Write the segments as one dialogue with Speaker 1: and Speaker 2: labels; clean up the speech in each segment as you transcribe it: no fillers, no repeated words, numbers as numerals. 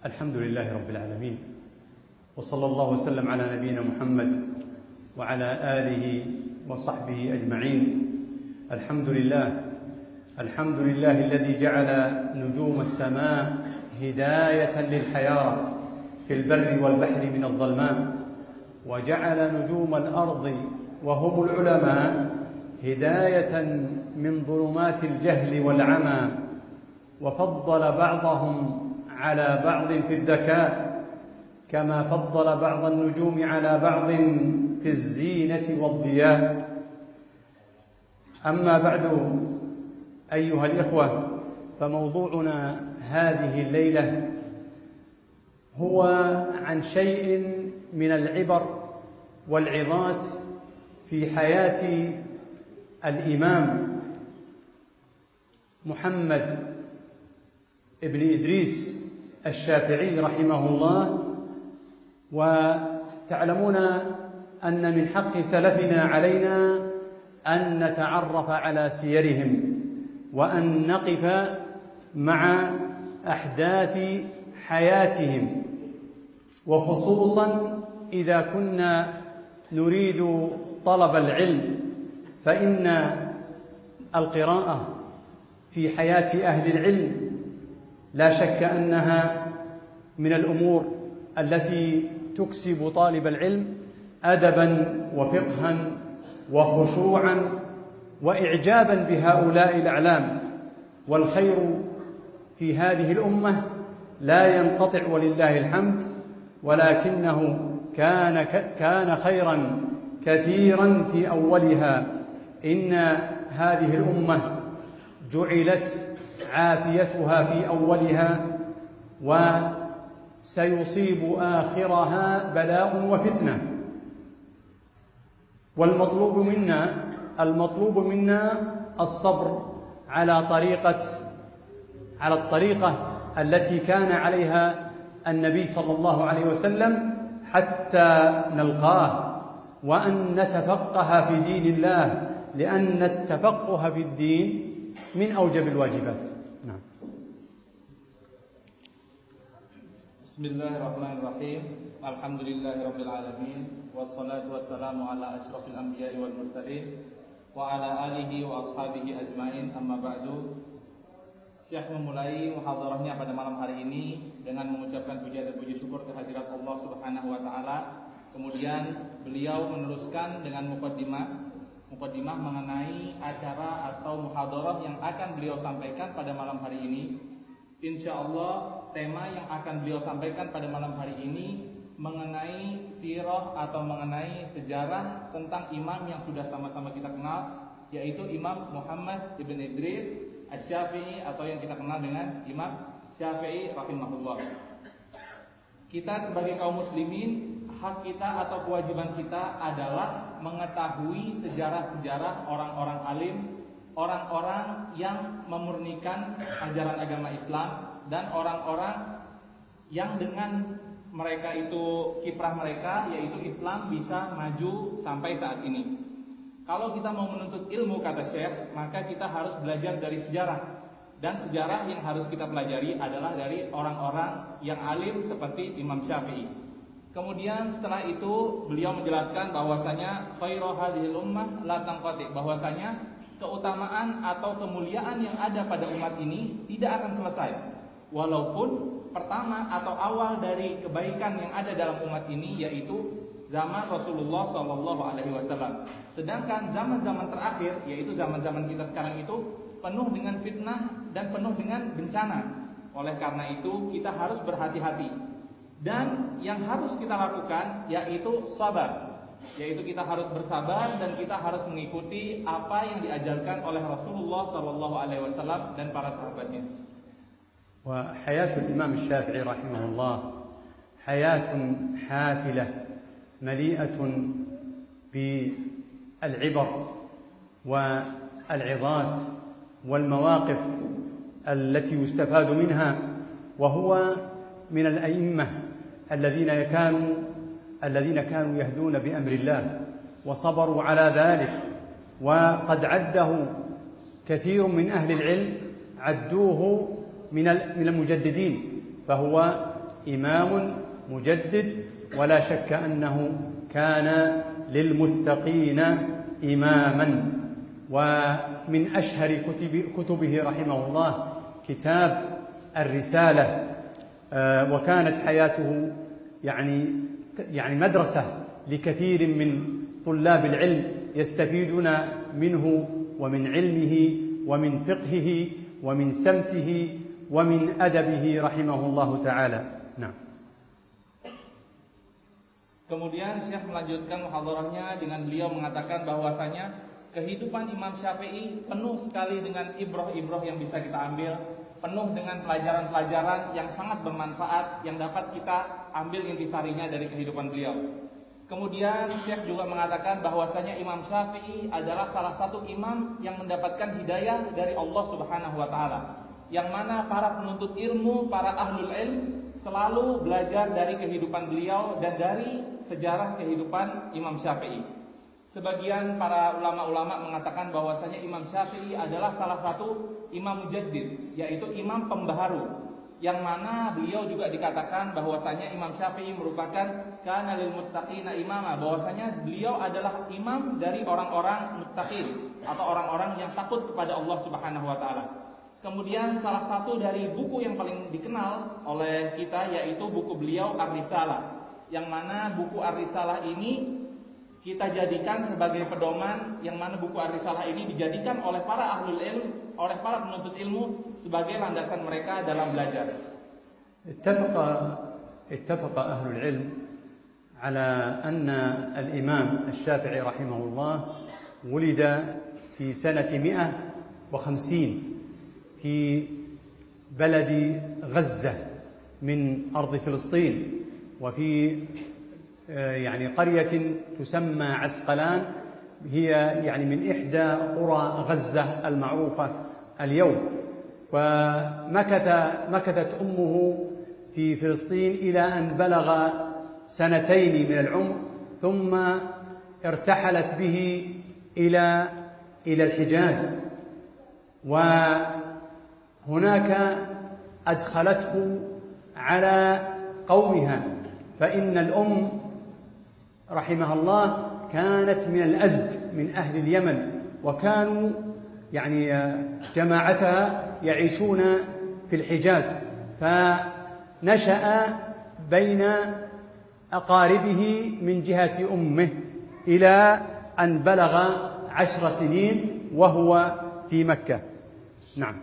Speaker 1: الحمد لله رب العالمين، وصلى الله وسلم على نبينا محمد وعلى آله وصحبه أجمعين. الحمد لله الذي جعل نجوم السماء هداية للحيارى في البر والبحر من الظلماء، وجعل نجوم الأرض وهم العلماء هداية من ظلمات الجهل والعمى، وفضل بعضهم على بعض في الذكاء كما فضل بعض النجوم على بعض في الزينة والضياء. أما بعد أيها الإخوة، فموضوعنا هذه الليلة هو عن شيء من العبر والعظات في حياة الإمام محمد ابن إدريس الشافعي رحمه الله. وتعلمون أن من حق سلفنا علينا أن نتعرف على سيرهم وأن نقف مع أحداث حياتهم، وخصوصا إذا كنا نريد طلب العلم، فإن القراءة في حياة أهل العلم لا شك أنها من الأمور التي تكسب طالب العلم أدبا وفقها وخشوعا وإعجابا بهؤلاء الأعلام. والخير في هذه الأمة لا ينقطع ولله الحمد، ولكنه كان خيرا كثيرا في أولها. إن هذه الأمة جعلت عافيتها في أولها، وسيصيب آخرها بلاء وفتنة. والمطلوب منا الصبر على الطريقة التي كان عليها النبي صلى الله عليه وسلم حتى نلقاه، وأن نتفقه في دين الله، لأن التفقه في الدين من أوجب الواجبات. نعم.
Speaker 2: بسم الله الرحمن الرحيم. الحمد لله رب العالمين، والصلاة والسلام على أشرف الأنبياء والمرسلين وعلى آله وأصحابه أجمعين. Amma ba'du. Syekh memulai muhadharahnya pada malam hari ini dengan mengucapkan puji dan puji syukur kehadirat Allah Subhanahu wa taala. Kemudian beliau meneruskan dengan muqaddimah mengenai acara atau muhadharah yang akan beliau sampaikan pada malam hari ini. Insyaallah tema yang akan beliau sampaikan pada malam hari ini mengenai sirah atau mengenai sejarah tentang imam yang sudah sama-sama kita kenal, yaitu Imam Muhammad ibn Idris Asy-Syafi'i atau yang kita kenal dengan Imam Syafi'i rahimahullah. Kita sebagai kaum muslimin, hak kita atau kewajiban kita adalah mengetahui sejarah-sejarah orang-orang alim, orang-orang yang memurnikan ajaran agama Islam, dan orang-orang yang dengan mereka itu kiprah mereka, yaitu Islam, bisa maju sampai saat ini. Kalau kita mau menuntut ilmu, kata Syekh, maka kita harus belajar dari sejarah. Dan sejarah yang harus kita pelajari adalah dari orang-orang yang alim seperti Imam Syafi'i. Kemudian setelah itu beliau menjelaskan bahwasanya khairu hadhil ummah la tanqati, bahwasanya keutamaan atau kemuliaan yang ada pada umat ini tidak akan selesai, walaupun pertama atau awal dari kebaikan yang ada dalam umat ini yaitu zaman Rasulullah SAW. Sedangkan zaman-zaman terakhir, yaitu zaman-zaman kita sekarang itu, penuh dengan fitnah dan penuh dengan bencana. Oleh karena itu kita harus berhati-hati, dan yang harus kita lakukan yaitu sabar, yaitu kita harus bersabar dan kita harus mengikuti apa yang diajarkan oleh Rasulullah SAW dan para sahabatnya.
Speaker 1: وحياة الإمام الشافعي رحمه الله حياة حافلة مليئة بالعبر والعظات والمواقف التي يستفاد منها، وهو من الأئمة الذين كانوا يهدون بأمر الله وصبروا على ذلك، وقد عده كثير من أهل العلم عدوه من المجددين، فهو إمام مجدد، ولا شك أنه كان للمتقين إماما. ومن أشهر كتبه رحمه الله كتاب الرسالة، وكانت حياته يعني مدرسة لكثير من طلاب العلم يستفيدون منه ومن علمه ومن فقهه ومن سمته ومن أدبه رحمه الله تعالى. نعم.
Speaker 2: Kemudian Syekh melanjutkan muhadharahnya dengan beliau mengatakan bahwasanya kehidupan Imam Syafi'i penuh sekali dengan ibrah-ibrah yang bisa kita ambil, penuh dengan pelajaran-pelajaran yang sangat bermanfaat yang dapat kita ambil intisarinya dari kehidupan beliau. Kemudian Syekh juga mengatakan bahwasanya Imam Syafi'i adalah salah satu imam yang mendapatkan hidayah dari Allah Subhanahu wa taala, yang mana para penuntut ilmu, para ahlul ilm selalu belajar dari kehidupan beliau dan dari sejarah kehidupan Imam Syafi'i. Sebagian para ulama-ulama mengatakan bahwasanya Imam Syafi'i adalah salah satu imam mujaddid, yaitu imam pembaharu, yang mana beliau juga dikatakan bahwasanya Imam Syafi'i merupakan kana lil muttaqina imama, bahwasanya beliau adalah imam dari orang-orang muttaqin atau orang-orang yang takut kepada Allah Subhanahu wa taala. Kemudian salah satu dari buku yang paling dikenal oleh kita yaitu buku beliau Ar-Risalah, yang mana buku Ar-Risalah ini kita jadikan sebagai pedoman, yang mana buku Ar-Risalah ini dijadikan oleh para ahlul ilm, oleh para penuntut ilmu sebagai landasan mereka dalam belajar.
Speaker 1: اتفق أهل العلم على أن الإمام الشافعي رحمه الله ولد في سنة 150 في بلد غزة من أرض فلسطين، وفي قرية تسمى عسقلان، هي من إحدى قرى غزة المعروفة اليوم. ومكثت أمه في فلسطين إلى أن بلغ 2 من العمر، ثم ارتحلت به إلى الحجاز، وهناك أدخلته على قومها، فإن الأم رحمها الله كانت من الأزد من أهل اليمن، وكانوا جماعتها يعيشون في الحجاز، فنشأ بين أقاربه من جهة أمه إلى أن بلغ 10 سنين وهو في مكة. نعم.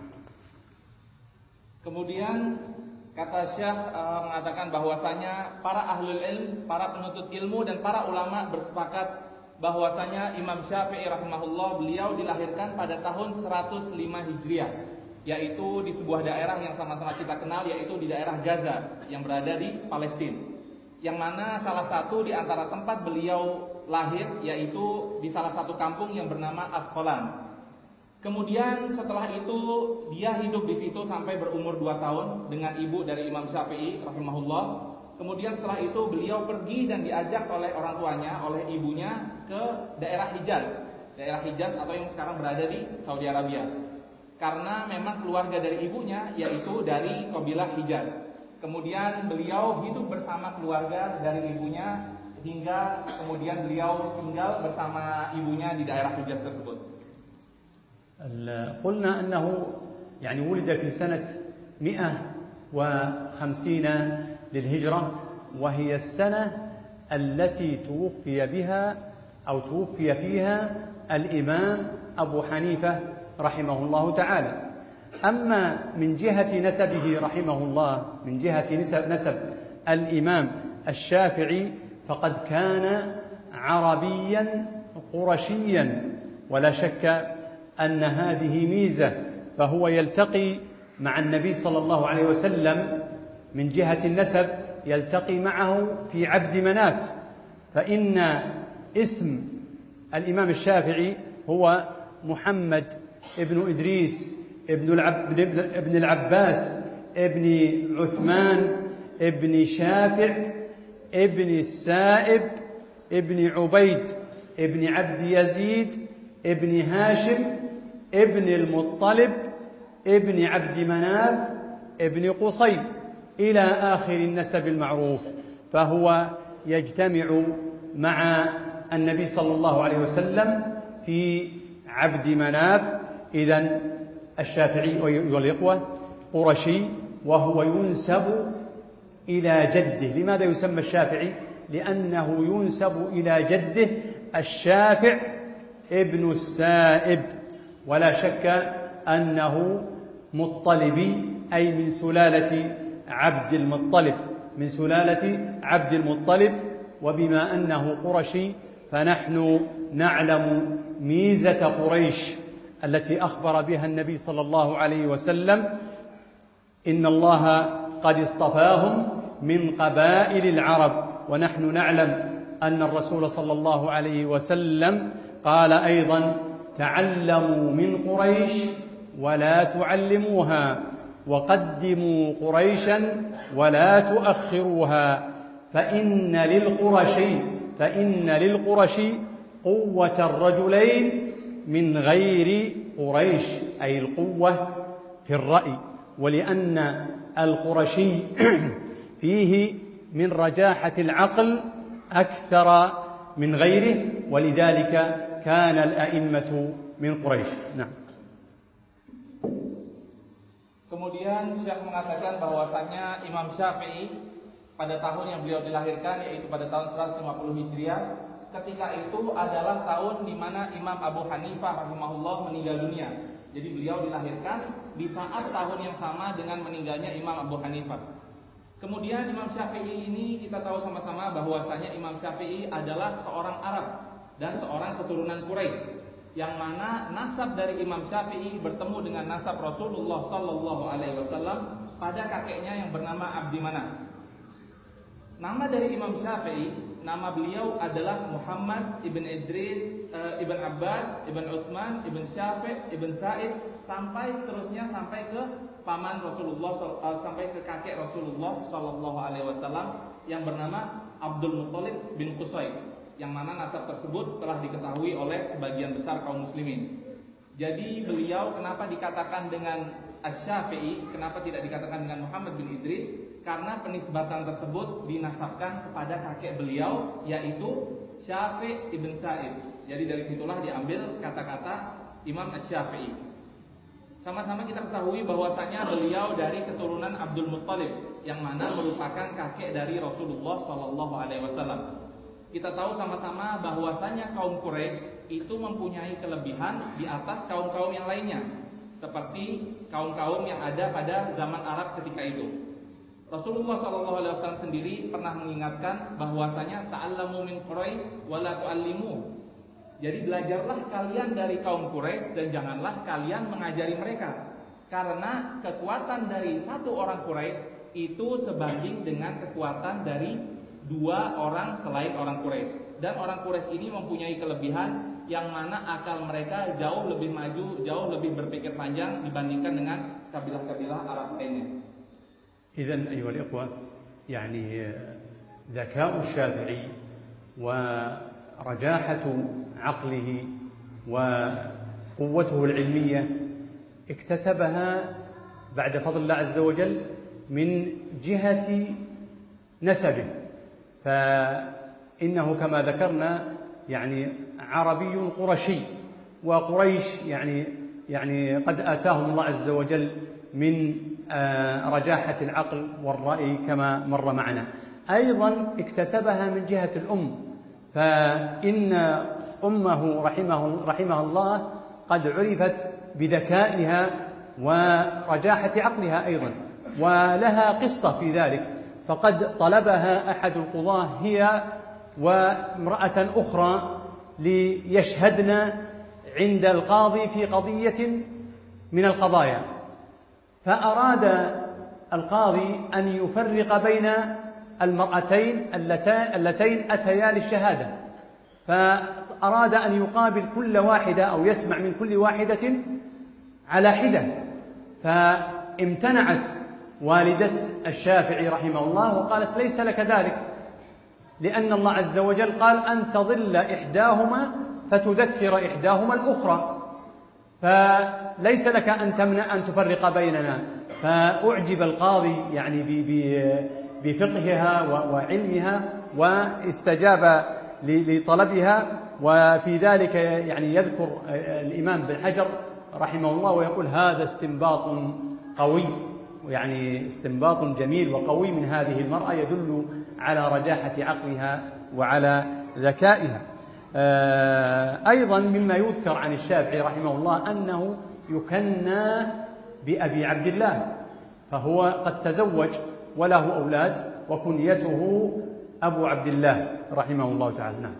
Speaker 2: Kemudian kata Syekh mengatakan bahwasanya para ahlul ilm, para penuntut ilmu dan para ulama bersepakat bahwasanya Imam Syafi'i rahimahullah beliau dilahirkan pada tahun 105 Hijriah, yaitu di sebuah daerah yang sama-sama kita kenal, yaitu di daerah Gaza yang berada di Palestina, yang mana salah satu di antara tempat beliau lahir yaitu di salah satu kampung yang bernama Asqalan. Kemudian setelah itu dia hidup di situ sampai berumur 2 tahun dengan ibu dari Imam Syafi'i rahimahullah. Kemudian setelah itu beliau pergi dan diajak oleh orang tuanya, oleh ibunya ke daerah Hijaz. Daerah Hijaz atau yang sekarang berada di Saudi Arabia. Karena memang keluarga dari ibunya yaitu dari kabilah Hijaz. Kemudian beliau hidup bersama keluarga dari ibunya hingga kemudian beliau tinggal bersama ibunya di daerah Hijaz tersebut.
Speaker 1: قلنا أنه ولد في سنة 150 للهجرة، وهي السنة التي توفي فيها الإمام أبو حنيفة رحمه الله تعالى. أما من جهة نسبه رحمه الله، من جهة نسب الإمام الشافعي، فقد كان عربيا قرشيا، ولا شك أن هذه ميزة، فهو يلتقي مع النبي صلى الله عليه وسلم من جهة النسب، يلتقي معه في عبد مناف، فإن اسم الإمام الشافعي هو محمد ابن إدريس ابن العباس ابن عثمان ابن شافع ابن السائب ابن عبيد ابن عبد يزيد ابن هاشم ابن المطلب ابن عبد مناف ابن قصي. إلى آخر النسب المعروف، فهو يجتمع مع النبي صلى الله عليه وسلم في عبد مناف. إذن الشافعي والإخوة قرشي، وهو ينسب إلى جده. لماذا يسمى الشافعي؟ لأنه ينسب إلى جده الشافع ابن السائب، ولا شك أنه مطلبي، أي من سلالة عبد المطلب، من سلالة عبد المطلب. وبما أنه قرشي فنحن نعلم ميزة قريش التي أخبر بها النبي صلى الله عليه وسلم: إن الله قد اصطفاهم من قبائل العرب. ونحن نعلم أن الرسول صلى الله عليه وسلم قال أيضا: تعلموا من قريش ولا تعلموها، وقدموا قريشا ولا تؤخروها، فإن للقرش قوة الرجلين من غير قريش، أي القوة في الرأي، ولأن القرشي فيه من رجاحة العقل أكثر من غيره، ولذلك كان الأئمة من قريش. نعم.
Speaker 2: Kemudian Syekh mengatakan bahwasanya Imam Syafi'i pada tahun yang beliau dilahirkan, yaitu pada tahun 150 Hijriah, ketika itu adalah tahun di mana Imam Abu Hanifah rahimahullah meninggal dunia. Jadi beliau dilahirkan di saat tahun yang sama dengan meninggalnya Imam Abu Hanifah. Kemudian Imam Syafi'i ini kita tahu sama-sama bahwasanya Imam Syafi'i adalah seorang Arab dan seorang keturunan Quraisy, yang mana nasab dari Imam Syafi'i bertemu dengan nasab Rasulullah sallallahu alaihi wasallam pada kakeknya yang bernama Abdi Manaf. Nama dari Imam Syafi'i, nama beliau adalah Muhammad ibn Idris, ibn Abbas, ibn Utsman, ibn Syafi', ibn Sa'id, sampai seterusnya sampai ke paman Rasulullah, sampai ke kakek Rasulullah sallallahu alaihi wasallam yang bernama Abdul Muttalib bin Qusay, yang mana nasab tersebut telah diketahui oleh sebagian besar kaum muslimin. Jadi beliau kenapa dikatakan dengan Asy-Syafi'i, kenapa tidak dikatakan dengan Muhammad bin Idris? Karena penisbatan tersebut dinasabkan kepada kakek beliau, yaitu Syafi' ibn Sa'id. Jadi dari situlah diambil kata-kata Imam Asy-Syafi'i. Sama-sama kita ketahui bahwasanya beliau dari keturunan Abdul Muttalib, yang mana merupakan kakek dari Rasulullah sallallahu alaihi wasallam. Kita tahu sama-sama bahwasanya kaum Quraisy itu mempunyai kelebihan di atas kaum-kaum yang lainnya, seperti kaum-kaum yang ada pada zaman Arab ketika itu. Rasulullah SAW sendiri pernah mengingatkan bahwasanya ta'allamu min Quraisy wa la tu'allimu. Jadi belajarlah kalian dari kaum Quraisy dan janganlah kalian mengajari mereka, karena kekuatan dari satu orang Quraisy itu sebanding dengan kekuatan dari dua orang selain orang Quraisy. Dan orang Quraisy ini mempunyai kelebihan yang mana akal mereka jauh lebih maju, jauh lebih berpikir panjang dibandingkan dengan kabilah-kabilah Arab lainnya.
Speaker 1: إذن أيها الإخوة، يعني ذكاء الشافعي ورجاحة عقله وقوته العلمية اكتسبها بعد فضل الله عز وجل من جهة نسبه، فإنه كما ذكرنا يعني عربي قرشي، وقريش يعني قد آتاهم الله عز وجل من رجاحة العقل والرأي كما مر معنا. أيضا اكتسبها من جهة الأم، فإن أمه رحمه الله قد عرفت بذكائها ورجاحة عقلها أيضا، ولها قصة في ذلك. فقد طلبها أحد القضاة هي وامرأة أخرى ليشهدن عند القاضي في قضية من القضايا، فأراد القاضي أن يفرق بين المرأتين اللتين أتيا للشهادة، فأراد أن يقابل كل واحدة أو يسمع من كل واحدة على حدة، فامتنعت والدة الشافعي رحمه الله وقالت: ليس لك ذلك، لأن الله عز وجل قال: أن تضل إحداهما فتذكر إحداهما الأخرى. فليس لك أن تمنع أن تفرق بيننا. فأعجب القاضي يعني بفقهها وعلمها، واستجاب لطلبها. وفي ذلك يعني يذكر الإمام بن حجر رحمه الله ويقول: هذا استنباط قوي، يعني استنباط جميل وقوي من هذه المرأة، يدل على رجاحة عقلها وعلى ذكائها. أيضا مما يذكر عن الشافعي رحمه الله أنه يكنى بأبي عبد الله، فهو قد تزوج وله أولاد وكنيته أبو عبد الله رحمه الله تعالى. نعم.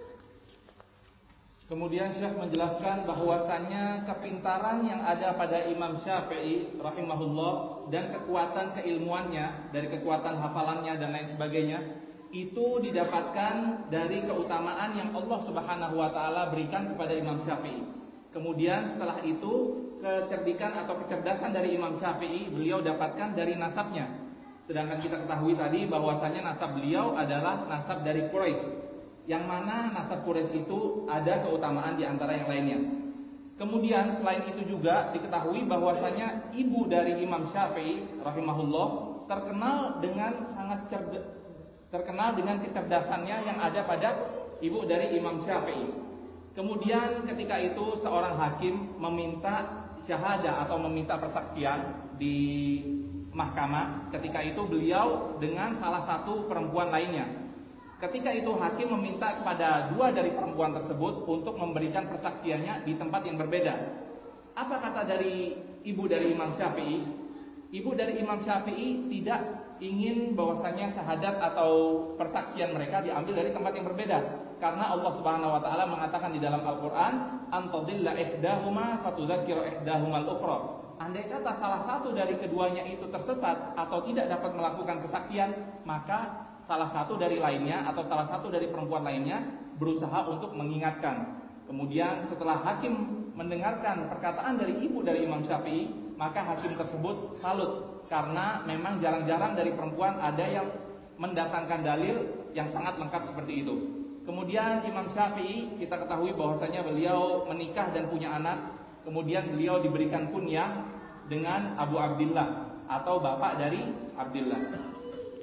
Speaker 2: Kemudian Syekh menjelaskan bahwasannya kepintaran yang ada pada Imam Syafi'i rahimahullah dan kekuatan keilmuannya, dari kekuatan hafalannya dan lain sebagainya, itu didapatkan dari keutamaan yang Allah Subhanahu wa taala berikan kepada Imam Syafi'i. Kemudian setelah itu kecerdikan atau kecerdasan dari Imam Syafi'i beliau dapatkan dari nasabnya. Sedangkan kita ketahui tadi bahwasanya nasab beliau adalah nasab dari Quraisy, yang mana nasab Quraisy itu ada keutamaan di antara yang lainnya. Kemudian selain itu juga diketahui bahwasanya ibu dari Imam Syafi'i rahimahullah terkenal dengan kecerdasannya yang ada pada ibu dari Imam Syafi'i. Kemudian ketika itu seorang hakim meminta syahadah atau meminta persaksian di mahkamah. Ketika itu beliau dengan salah satu perempuan lainnya. Ketika itu hakim meminta kepada dua dari perempuan tersebut untuk memberikan persaksiannya di tempat yang berbeda. Apa kata dari ibu dari Imam Syafi'i? Ibu dari Imam Syafi'i tidak ingin bahwasanya syahadat atau persaksian mereka diambil dari tempat yang berbeda, karena Allah Subhanahu wa taala mengatakan di dalam Al-Qur'an, "Antadilla ihdahuma fatudzakkira ihdahumal ukhra." Andai kata salah satu dari keduanya itu tersesat atau tidak dapat melakukan kesaksian, maka salah satu dari lainnya atau salah satu dari perempuan lainnya berusaha untuk mengingatkan. Kemudian setelah hakim mendengarkan perkataan dari ibu dari Imam Syafi'i, maka hakim tersebut salut, karena memang jarang-jarang dari perempuan ada yang mendatangkan dalil yang sangat lengkap seperti itu. Kemudian Imam Syafi'i kita ketahui bahwasanya beliau menikah dan punya anak. Kemudian beliau diberikan kunyah dengan Abu Abdillah atau bapak dari Abdillah.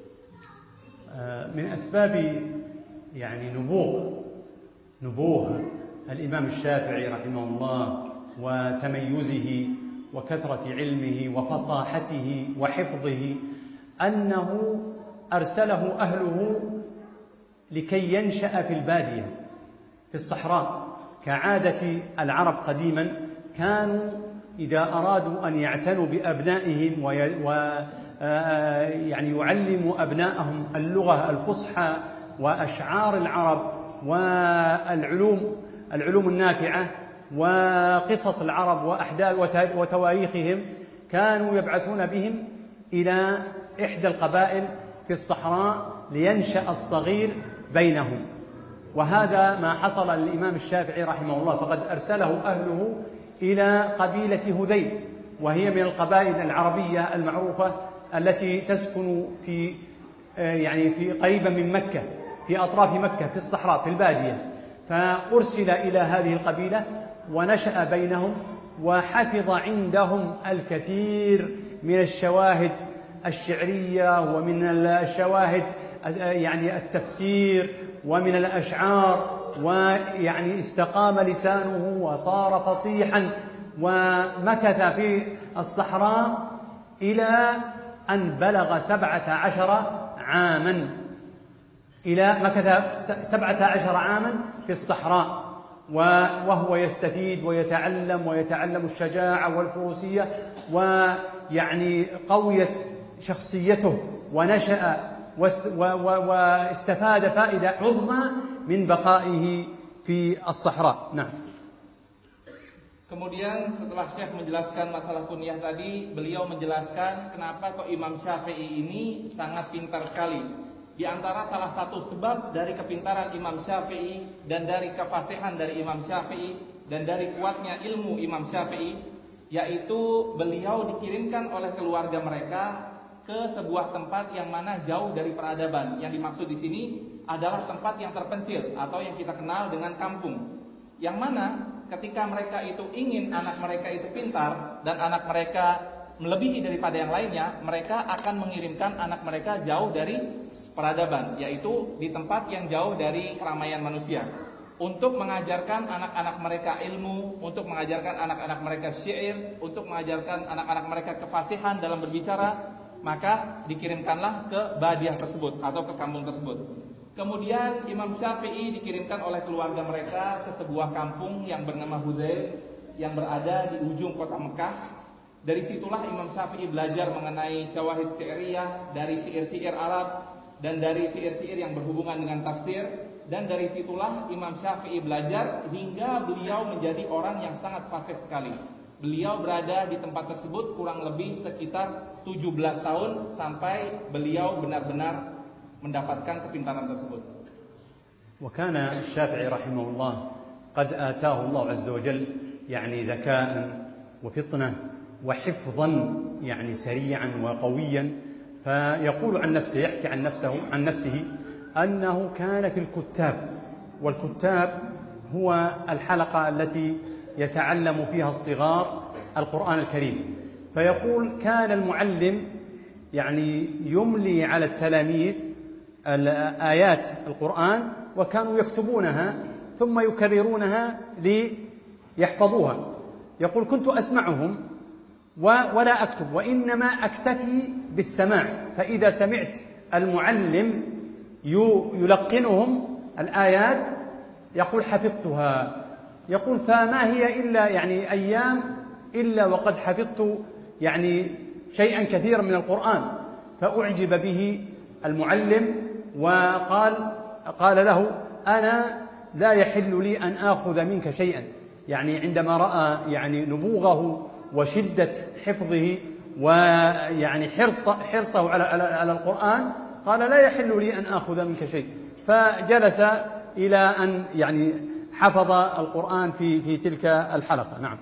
Speaker 1: من أسباب يعني نبوغ الإمام الشافعي رحمه الله وتميزه وكثرة علمه وفصاحته وحفظه أنه أرسله أهله لكي ينشأ في البادية في الصحراء. كعادة العرب قديما كانوا إذا أرادوا أن يعتنوا بأبنائهم يعني يعلموا أبنائهم اللغة الفصحى وأشعار العرب والعلوم النافعة وقصص العرب وأحداث وتواريخهم، كانوا يبعثون بهم إلى إحدى القبائل في الصحراء لينشأ الصغير بينهم. وهذا ما حصل للإمام الشافعي رحمه الله، فقد أرسله أهله إلى قبيلة هذيل، وهي من القبائل العربية المعروفة التي تسكن في قريبا من مكة، في أطراف مكة في الصحراء في البادية. فأرسل إلى هذه القبيلة ونشأ بينهم، وحفظ عندهم الكثير من الشواهد الشعرية ومن الشواهد يعني التفسير ومن الأشعار، ويعني استقام لسانه وصار فصيحا، ومكث في الصحراء إلى أن بلغ 17 عاما، مكث 17 عاما في الصحراء، وهو يستفيد ويتعلم الشجاعة والفروسية، ويعني قويت شخصيته ونشأ واستفاد فائدة عظمى من بقائه في الصحراء. نعم.
Speaker 2: Kemudian setelah Syekh menjelaskan masalah kunyah tadi, beliau menjelaskan kenapa kok Imam Syafi'i ini sangat pintar sekali. Di antara salah satu sebab dari kepintaran Imam Syafi'i dan dari kefasihan dari Imam Syafi'i dan dari kuatnya ilmu Imam Syafi'i, yaitu beliau dikirimkan oleh keluarga mereka ke sebuah tempat yang mana jauh dari peradaban. Yang dimaksud di sini adalah tempat yang terpencil atau yang kita kenal dengan kampung. yang mana ketika mereka itu ingin anak mereka itu pintar dan anak mereka melebihi daripada yang lainnya, mereka akan mengirimkan anak mereka jauh dari peradaban, yaitu di tempat yang jauh dari keramaian manusia, untuk mengajarkan anak-anak mereka ilmu, untuk mengajarkan anak-anak mereka syair, untuk mengajarkan anak-anak mereka kefasihan dalam berbicara. Maka dikirimkanlah ke badiah tersebut atau ke kampung tersebut. Kemudian Imam Syafi'i dikirimkan oleh keluarga mereka ke sebuah kampung yang bernama Hudzail yang berada di ujung kota Mekah. Dari situlah Imam Syafi'i belajar mengenai syawahid syi'riyah, dari syair-syair Arab dan dari syair-syair yang berhubungan dengan tafsir. Dan dari situlah Imam Syafi'i belajar hingga beliau menjadi orang yang sangat fasih sekali. Beliau berada di tempat tersebut kurang lebih sekitar 17 tahun sampai beliau benar-benar mendapatkan kepintaran tersebut.
Speaker 1: وكان الشافعي رحمه الله قد آتاه الله عز وجل يعني ذكاء وفطنة وحفظا يعني سريعا وقويا. فيقول عن نفسه، يحكي عن نفسه أنه كان في الكتاب، والكتاب هو الحلقة التي يتعلم فيها الصغار القرآن الكريم. فيقول كان المعلم يعني يملي على التلاميذ آيات القرآن وكانوا يكتبونها ثم يكررونها ليحفظوها. يقول كنت أسمعهم ولا أكتب، وإنما أكتفي بالسماع، فإذا سمعت المعلم يلقنهم الآيات يقول حفظتها. يقول فما هي إلا يعني أيام إلا وقد حفظت يعني شيئا كثيرا من القرآن. فأعجب به المعلم وقال له أنا لا يحل لي أن آخذ منك شيئا. يعني عندما رأى يعني نبوغه وشدة حفظه ويعني حرصه على القرآن قال لا يحل لي أن آخذ منك شيء. فجلس إلى أن يعني حفظ القرآن في تلك الحلقة. نعم.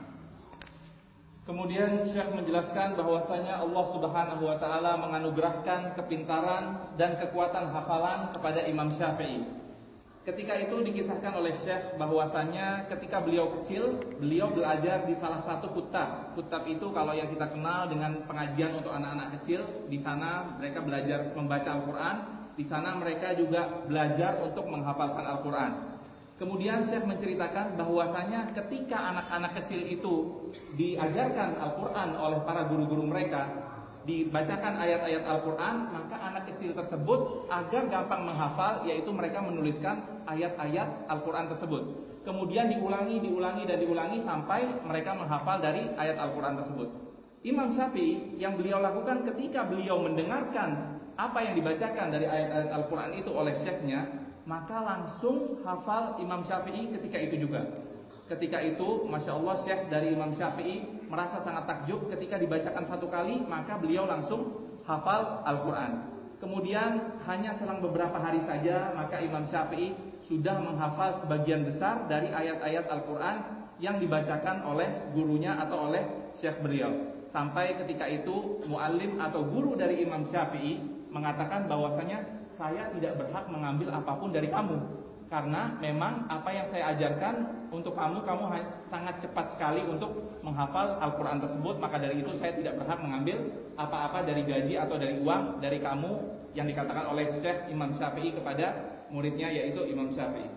Speaker 2: Kemudian Syekh menjelaskan bahwasanya Allah Subhanahu wa taala menganugerahkan kepintaran dan kekuatan hafalan kepada Imam Syafi'i. Ketika itu dikisahkan oleh Syekh bahwasanya ketika beliau kecil, beliau belajar di salah satu kutab. Kutab itu kalau yang kita kenal dengan pengajian untuk anak-anak kecil, di sana mereka belajar membaca Al-Qur'an, di sana mereka juga belajar untuk menghafalkan Al-Qur'an. Kemudian Syekh menceritakan bahwasanya ketika anak-anak kecil itu diajarkan Al-Quran oleh para guru-guru mereka, dibacakan ayat-ayat Al-Quran, maka anak kecil tersebut agar gampang menghafal, yaitu mereka menuliskan ayat-ayat Al-Quran tersebut. Kemudian diulangi sampai mereka menghafal dari ayat Al-Quran tersebut. Imam Syafi'i yang beliau lakukan ketika beliau mendengarkan apa yang dibacakan dari ayat-ayat Al-Quran itu oleh syekhnya, maka langsung hafal Imam Syafi'i ketika itu juga. Ketika itu, Masya Allah, syekh dari Imam Syafi'i merasa sangat takjub ketika dibacakan satu kali, maka beliau langsung hafal Al-Quran. Kemudian hanya selang beberapa hari saja, maka Imam Syafi'i sudah menghafal sebagian besar dari ayat-ayat Al-Quran yang dibacakan oleh gurunya atau oleh syekh beliau. Sampai ketika itu muallim atau guru dari Imam Syafi'i mengatakan bahwasanya saya tidak berhak mengambil apapun dari kamu, karena memang apa yang saya ajarkan untuk kamu sangat cepat sekali untuk menghafal Al-Quran tersebut. Maka dari itu saya tidak berhak mengambil apa-apa dari gaji atau dari uang dari kamu, yang dikatakan oleh Syekh Imam Syafi'i kepada muridnya, yaitu Imam Syafi'i.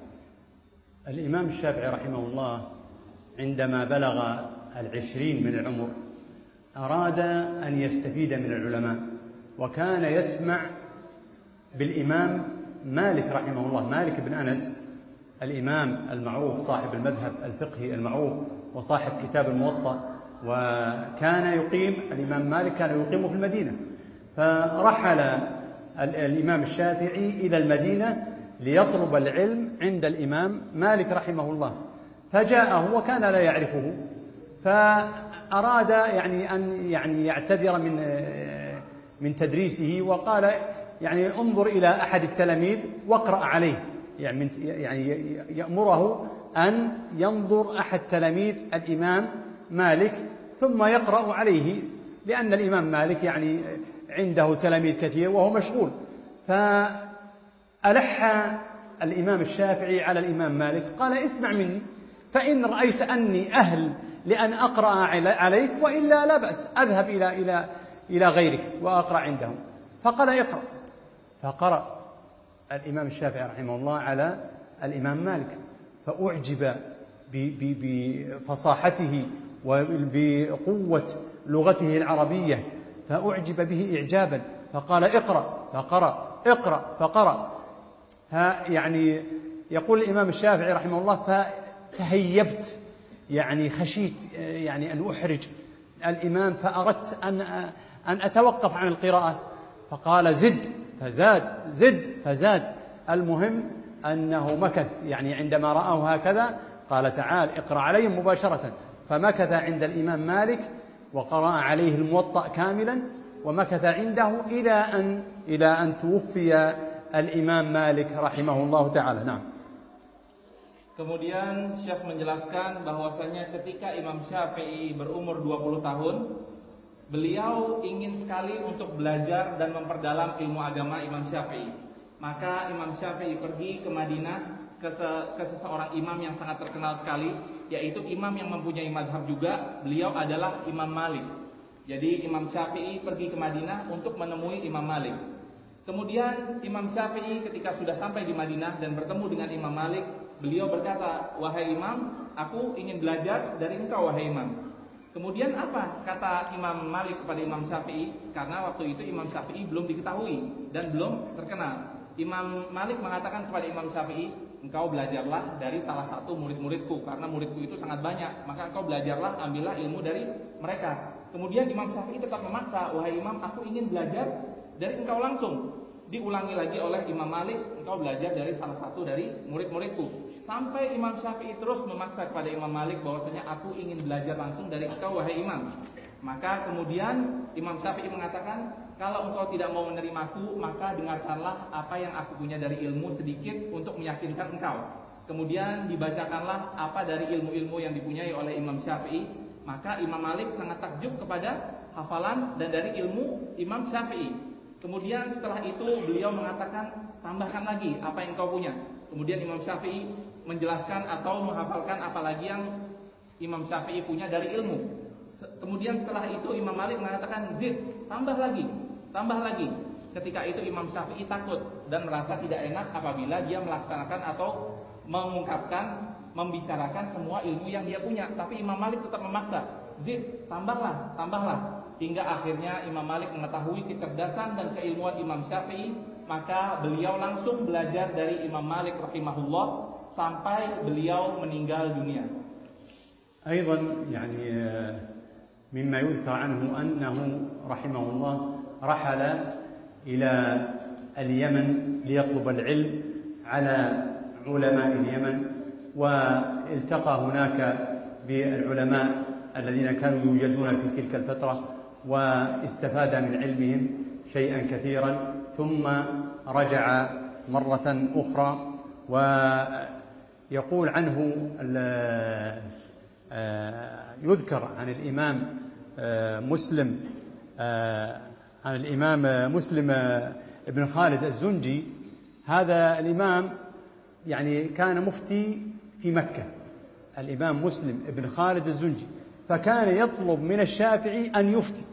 Speaker 1: Al-Imam Syafi'i rahimahullah عندما بلغ 20 من العمر أراد أن يستفيد من العلماء، وكان يسمع بالإمام مالك رحمه الله، مالك بن أنس الإمام المعروف صاحب المذهب الفقهي المعروف وصاحب كتاب الموطأ. وكان يقيم الإمام مالك كان يقيم في المدينة، فرحل الإمام الشافعي إلى المدينة ليطلب العلم عند الإمام مالك رحمه الله. فجاءه وكان لا يعرفه، فأراد أن يعتذر من تدريسه، وقال يعني انظر إلى أحد التلاميذ واقرأ عليه، يعني يأمره أن ينظر أحد تلاميذ الإمام مالك ثم يقرأ عليه، لأن الإمام مالك يعني عنده تلاميذ كثير وهو مشغول. فألح الإمام الشافعي على الإمام مالك، قال اسمع مني، فإن رأيت أني أهل لأن أقرأ عليك وإلا لا بأس، أذهب إلى غيرك وأقرأ عندهم. فقال اقرأ. فقرأ الإمام الشافعي رحمه الله على الإمام مالك، فأعجب بفصاحته وبقوة لغته العربية، فأعجب به إعجابا، فقال اقرأ، فقرأ، اقرأ، فقرأ. يعني يقول الإمام الشافعي رحمه الله: فتهيبت، يعني خشيت يعني أن أحرج الإمام، فأردت أن أتوقف عن القراءة، فقال زد فزاد، زد فزاد. المهم أنه مكث، يعني عندما رأوا هكذا قال: تعال اقرأ عليهم مباشرة. فمكث عند الإمام مالك وقرأ عليه الموطأ كاملا، ومكث عنده إلى أن توفي الإمام مالك رحمه الله تعالى. نعم.
Speaker 2: Kemudian Syekh menjelaskan bahwasanya ketika Imam Syafi'i berumur 20 tahun, beliau ingin sekali untuk belajar dan memperdalam ilmu agama Imam Syafi'i. Maka Imam Syafi'i pergi ke Madinah ke seseorang imam yang sangat terkenal sekali, yaitu imam yang mempunyai madhab juga. Beliau adalah Imam Malik. Jadi Imam Syafi'i pergi ke Madinah untuk menemui Imam Malik. Kemudian Imam Syafi'i ketika sudah sampai di Madinah dan bertemu dengan Imam Malik, beliau berkata: "Wahai Imam, aku ingin belajar dari engkau, wahai Imam." Kemudian apa kata Imam Malik kepada Imam Syafi'i? Karena waktu itu Imam Syafi'i belum diketahui dan belum terkenal. Imam Malik mengatakan kepada Imam Syafi'i, "Engkau belajarlah dari salah satu murid-muridku, karena muridku itu sangat banyak, maka engkau belajarlah, ambillah ilmu dari mereka." Kemudian Imam Syafi'i tetap memaksa, "Wahai Imam, aku ingin belajar dari engkau langsung." Diulangi lagi oleh Imam Malik, "Engkau belajar dari salah satu dari murid-muridku." Sampai Imam Syafi'i terus memaksa kepada Imam Malik bahwasanya, "Aku ingin belajar langsung dari engkau, wahai Imam." Maka kemudian Imam Syafi'i mengatakan, "Kalau engkau tidak mau menerimaku, maka dengarkanlah apa yang aku punya dari ilmu sedikit untuk meyakinkan engkau." Kemudian dibacakanlah apa dari ilmu-ilmu yang dipunyai oleh Imam Syafi'i. Maka Imam Malik sangat takjub kepada hafalan dan dari ilmu Imam Syafi'i. Kemudian setelah itu beliau mengatakan, "Tambahkan lagi apa yang kau punya." Kemudian Imam Syafi'i menjelaskan atau menghafalkan apalagi yang Imam Syafi'i punya dari ilmu. Kemudian setelah itu Imam Malik mengatakan, "Zid, tambah lagi, tambah lagi." Ketika itu Imam Syafi'i takut dan merasa tidak enak apabila dia melaksanakan atau mengungkapkan, membicarakan semua ilmu yang dia punya. Tapi Imam Malik tetap memaksa, "Zid, tambahlah, tambahlah." Hingga akhirnya Imam Malik mengetahui kecerdasan dan keilmuan Imam Syafi'i, maka beliau langsung belajar dari Imam Malik rahimahullah sampai beliau meninggal dunia.
Speaker 1: أيضا يعني مما يذكر عنه أنه رحمه الله رحل إلى اليمن ليطلب العلم على علماء اليمن، والتقى هناك بالعلماء الذين كانوا يوجدون في تلك الفترة، واستفاد من علمهم شيئا كثيرا، ثم رجع مرة أخرى. ويقول عنه يذكر عن الإمام مسلم ابن خالد الزنجي. هذا الإمام يعني كان مفتي في مكة، الإمام مسلم ابن خالد الزنجي، فكان يطلب من الشافعي أن يفتي.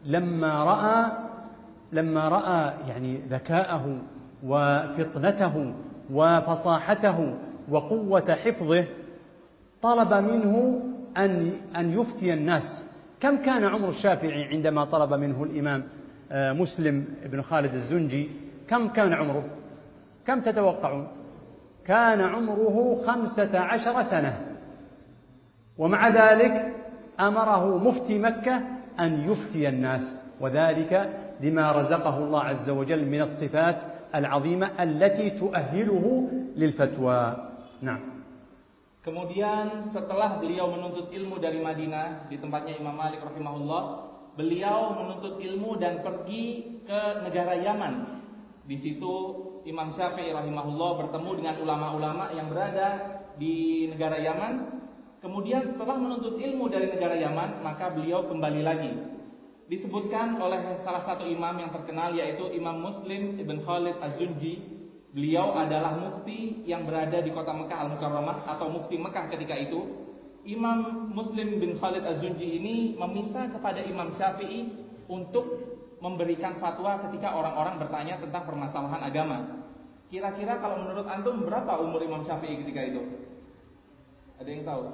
Speaker 1: لما رأى يعني ذكاءه وفطنته وفصاحته وقوة حفظه، طلب منه أن يفتي الناس. كم كان عمر الشافعي عندما طلب منه الإمام مسلم ابن خالد الزنجي؟ كم كان عمره؟ كم تتوقعون؟ كان عمره 15 سنة، ومع ذلك أمره مفتي مكة أن يفتي الناس، وذلك لما رزقه الله عز وجل من الصفات العظيمة التي تؤهله للفتوى. نعم.
Speaker 2: Kemudian setelah beliau menuntut ilmu dari Madinah di tempatnya Imam Malik rahimahullah, beliau menuntut ilmu dan pergi ke negara Yaman. Di situ Imam Syafi'i rahimahullah bertemu dengan ulama-ulama yang berada di negara Yaman. Kemudian setelah menuntut ilmu dari negara Yaman, maka beliau kembali lagi. Disebutkan oleh salah satu imam yang terkenal, yaitu Imam Muslim ibn Khalid az-Zunji. Beliau adalah mufti yang berada di kota Mekah Al-Mukarramah atau mufti Mekah ketika itu. Imam Muslim bin Khalid Az-Zunji ini meminta kepada Imam Syafi'i untuk memberikan fatwa ketika orang-orang bertanya tentang permasalahan agama. Kira-kira kalau menurut antum berapa umur Imam Syafi'i ketika itu? Ada yang tahu?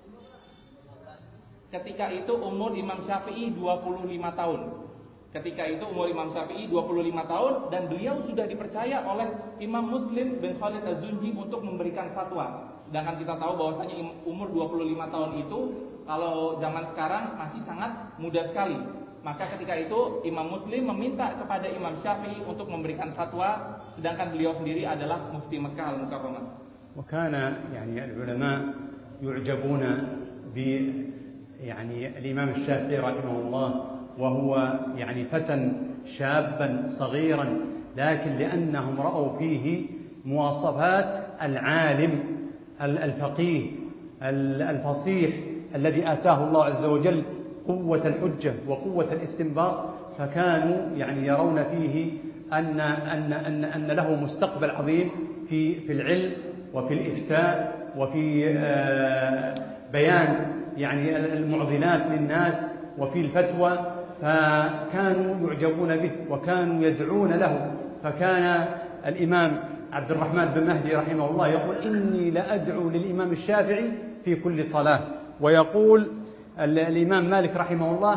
Speaker 2: Ketika itu umur Imam Syafi'i 25 tahun. Ketika itu umur Imam Syafi'i 25 tahun dan beliau sudah dipercaya oleh Imam Muslim bin Khalid Az-Zunji untuk memberikan fatwa. Sedangkan kita tahu bahwasanya umur 25 tahun itu kalau zaman sekarang masih sangat muda sekali. Maka ketika itu Imam Muslim meminta kepada Imam Syafi'i untuk memberikan fatwa, sedangkan beliau sendiri adalah mufti Mekah Al-Mukarramah.
Speaker 1: وكان يعني العلماء يعجبون ب يعني الإمام الشافعي رحمه الله وهو يعني فتى شابا صغيرا لكن لأنهم رأوا فيه مواصفات العالم الفقيه الفصيح الذي آتاه الله عز وجل قوة الحجة وقوة الاستنباط فكانوا يعني يرون فيه أن له مستقبل عظيم في العلم وفي الإفتاء وفي بيان يعني المعضلات للناس وفي الفتوى فكانوا يعجبون به وكانوا يدعون له فكان الإمام عبد الرحمن بن مهدي رحمه الله يقول إني لأدعو للإمام الشافعي في كل صلاة ويقول الإمام مالك رحمه الله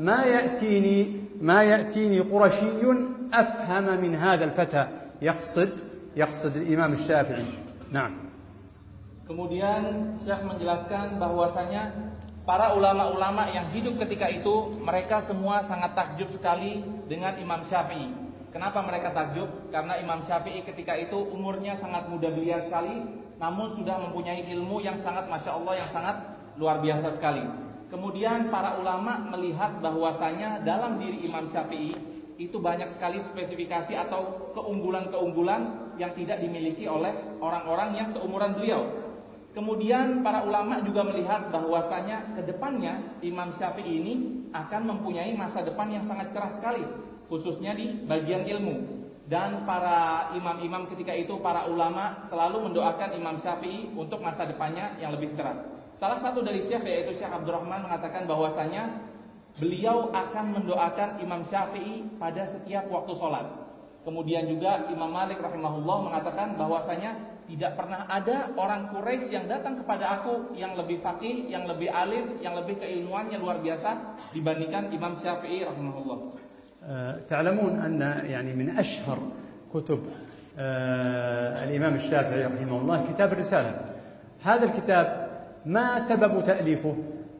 Speaker 1: ما يأتيني قرشي أفهم من هذا الفتى يقصد الإمام الشافعي. نعم.
Speaker 2: Kemudian Syekh menjelaskan bahwasanya para ulama-ulama yang hidup ketika itu mereka semua sangat takjub sekali dengan Imam Syafi'i. Kenapa mereka takjub? Karena Imam Syafi'i ketika itu umurnya sangat muda belia sekali, namun sudah mempunyai ilmu yang sangat masya Allah, yang sangat luar biasa sekali. Kemudian para ulama melihat bahwasanya dalam diri Imam Syafi'i itu banyak sekali spesifikasi atau keunggulan-keunggulan yang tidak dimiliki oleh orang-orang yang seumuran beliau. Kemudian para ulama juga melihat bahwasanya ke depannya Imam Syafi'i ini akan mempunyai masa depan yang sangat cerah sekali, khususnya di bagian ilmu. Dan para imam-imam ketika itu, para ulama selalu mendoakan Imam Syafi'i untuk masa depannya yang lebih cerah. Salah satu dari Syekh yaitu Syekh Abdurrahman mengatakan bahwasanya beliau akan mendoakan Imam Syafi'i pada setiap waktu sholat. Kemudian juga Imam Malik rahimahullah mengatakan bahwasanya tidak pernah ada orang Quraisy yang datang kepada aku yang lebih faqih, yang lebih alim, yang lebih keilmuannya luar biasa dibandingkan Imam Syafi'i rahimahullah.
Speaker 1: تعلمون أن يعني من أشهر كتب الإمام الشافعي رحمه الله كتاب الرسالة. هذا الكتاب ما سبب تأليفه؟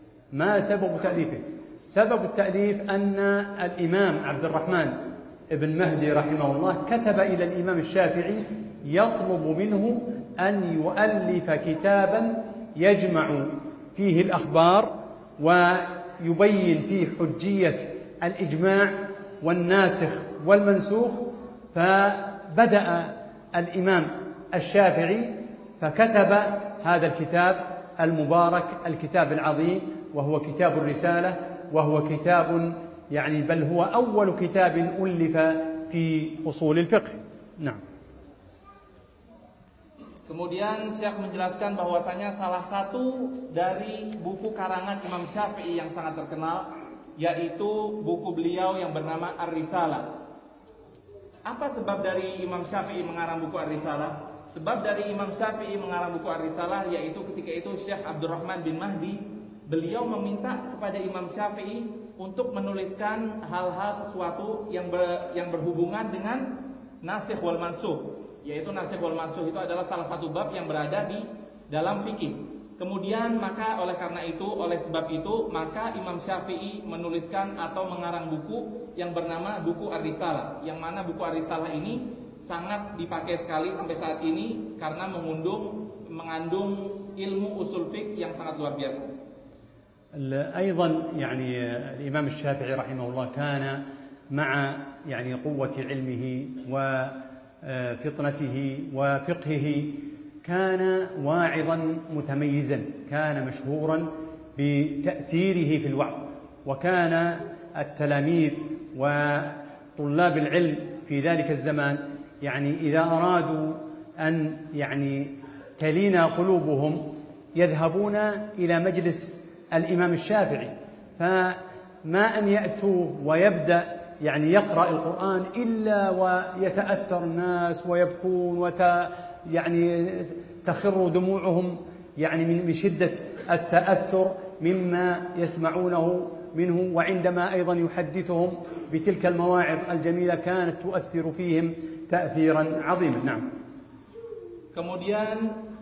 Speaker 1: سبب التأليف أن الإمام عبد الرحمن ابن مهدي رحمه الله كتب إلى الإمام الشافعي يطلب منه أن يؤلف كتابا يجمع فيه الأخبار ويبين فيه حجية الإجماع والناسخ والمنسوخ. فبدأ الإمام الشافعي فكتب هذا الكتاب المبارك، الكتاب العظيم، وهو كتاب الرسالة، وهو كتاب يعني بل هو أول كتاب ألف في أصول الفقه. نعم.
Speaker 2: Kemudian Syekh menjelaskan bahwasanya salah satu dari buku karangan Imam Syafi'i yang sangat terkenal yaitu buku beliau yang bernama Ar-Risalah. Apa sebab dari Imam Syafi'i mengarang buku Ar-Risalah? Sebab dari Imam Syafi'i mengarang buku Ar-Risalah yaitu ketika itu Syekh Abdurrahman bin Mahdi beliau meminta kepada Imam Syafi'i untuk menuliskan hal-hal sesuatu yang berhubungan dengan nasikh wal mansukh. Yaitu nasikh wal mansukh itu adalah salah satu bab yang berada di dalam fikih. Kemudian maka oleh sebab itu maka Imam Syafi'i menuliskan atau mengarang buku yang bernama buku Ar-Risalah, yang mana buku Ar-Risalah ini sangat dipakai sekali sampai saat ini karena mengandung ilmu usul fiqh yang sangat luar biasa.
Speaker 1: أيضا يعني الإمام الشافعي رحمه الله كان مع يعني قوة علمه وفطنته وفقهه كان واعظا متميزا، كان مشهورا بتأثيره في الوعظ، وكان التلاميذ وطلاب العلم في ذلك الزمان يعني إذا أرادوا أن يعني تلين قلوبهم يذهبون إلى مجلس الإمام الشافعي، فما أن يأتوا ويبدأ يعني يقرأ القرآن إلا ويتأثر الناس ويبكون يعني تخر دموعهم يعني من شدة التأثر مما يسمعونه منه. وعندما أيضا يحدثهم بتلك المواعظ الجميلة كانت تؤثر فيهم تأثيرا عظيما. نعم.
Speaker 2: Kemudian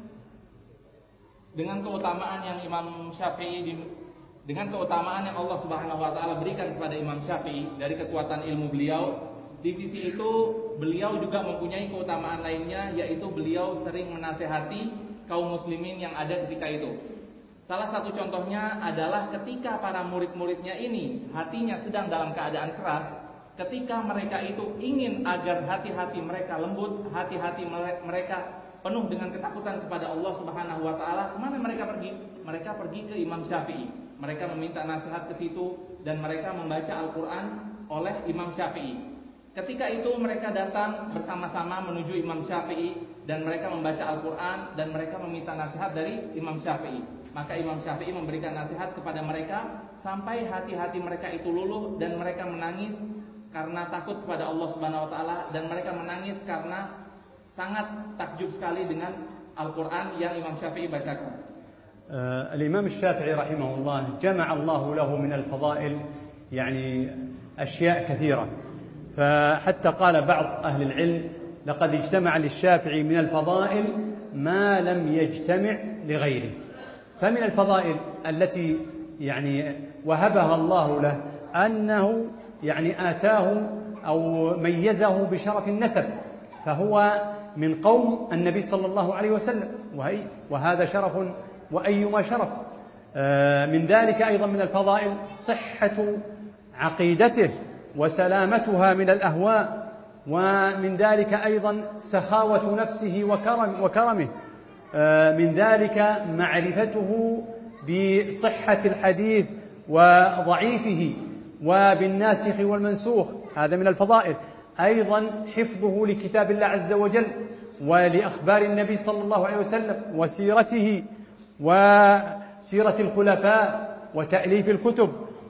Speaker 2: dengan keutamaan yang Imam Syafi'i dengan keutamaan yang Allah Subhanahu wa taala berikan kepada Imam Syafi'i dari kekuatan ilmu beliau, di sisi itu beliau juga mempunyai keutamaan lainnya, yaitu beliau sering menasehati kaum muslimin yang ada ketika itu. Salah satu contohnya adalah ketika para murid-muridnya ini hatinya sedang dalam keadaan keras, ketika mereka itu ingin agar hati-hati mereka lembut, hati-hati mereka penuh dengan ketakutan kepada Allah Subhanahu wa taala, kemana mereka pergi? Mereka pergi ke Imam Syafi'i. Mereka meminta nasihat ke situ dan mereka membaca Al-Qur'an oleh Imam Syafi'i. Ketika itu mereka datang bersama-sama menuju Imam Syafi'i dan mereka membaca Al-Qur'an dan mereka meminta nasihat dari Imam Syafi'i. Maka Imam Syafi'i memberikan nasihat kepada mereka sampai hati-hati mereka itu luluh dan mereka menangis karena takut kepada Allah Subhanahu wa taala, dan mereka menangis karena sangat takjub sekali dengan Al-Quran yang Imam Syafi'i bacakan.
Speaker 1: الإمام الشافعي رحمه الله جمع الله له من الفضائل يعني أشياء كثيرة، فحتى قال بعض أهل العلم لقد اجتمع للشافعي من الفضائل ما لم يجتمع لغيره. فمن الفضائل التي يعني وهبها الله له أنه يعني آتاه أو ميزه بشرف النسب، فهو من قوم النبي صلى الله عليه وسلم، وهذا شرف وأيما شرف. من ذلك أيضا من الفضائل صحة عقيدته وسلامتها من الأهواء، ومن ذلك أيضا سخاوة نفسه وكرمه، من ذلك معرفته بصحة الحديث وضعيفه وبالناسخ والمنسوخ، هذا من الفضائل. أيضا حفظه لكتاب الله عز وجل ولأخبار النبي صلى الله عليه وسلم وسيرته وسيرة الخلفاء وتأليف الكتب،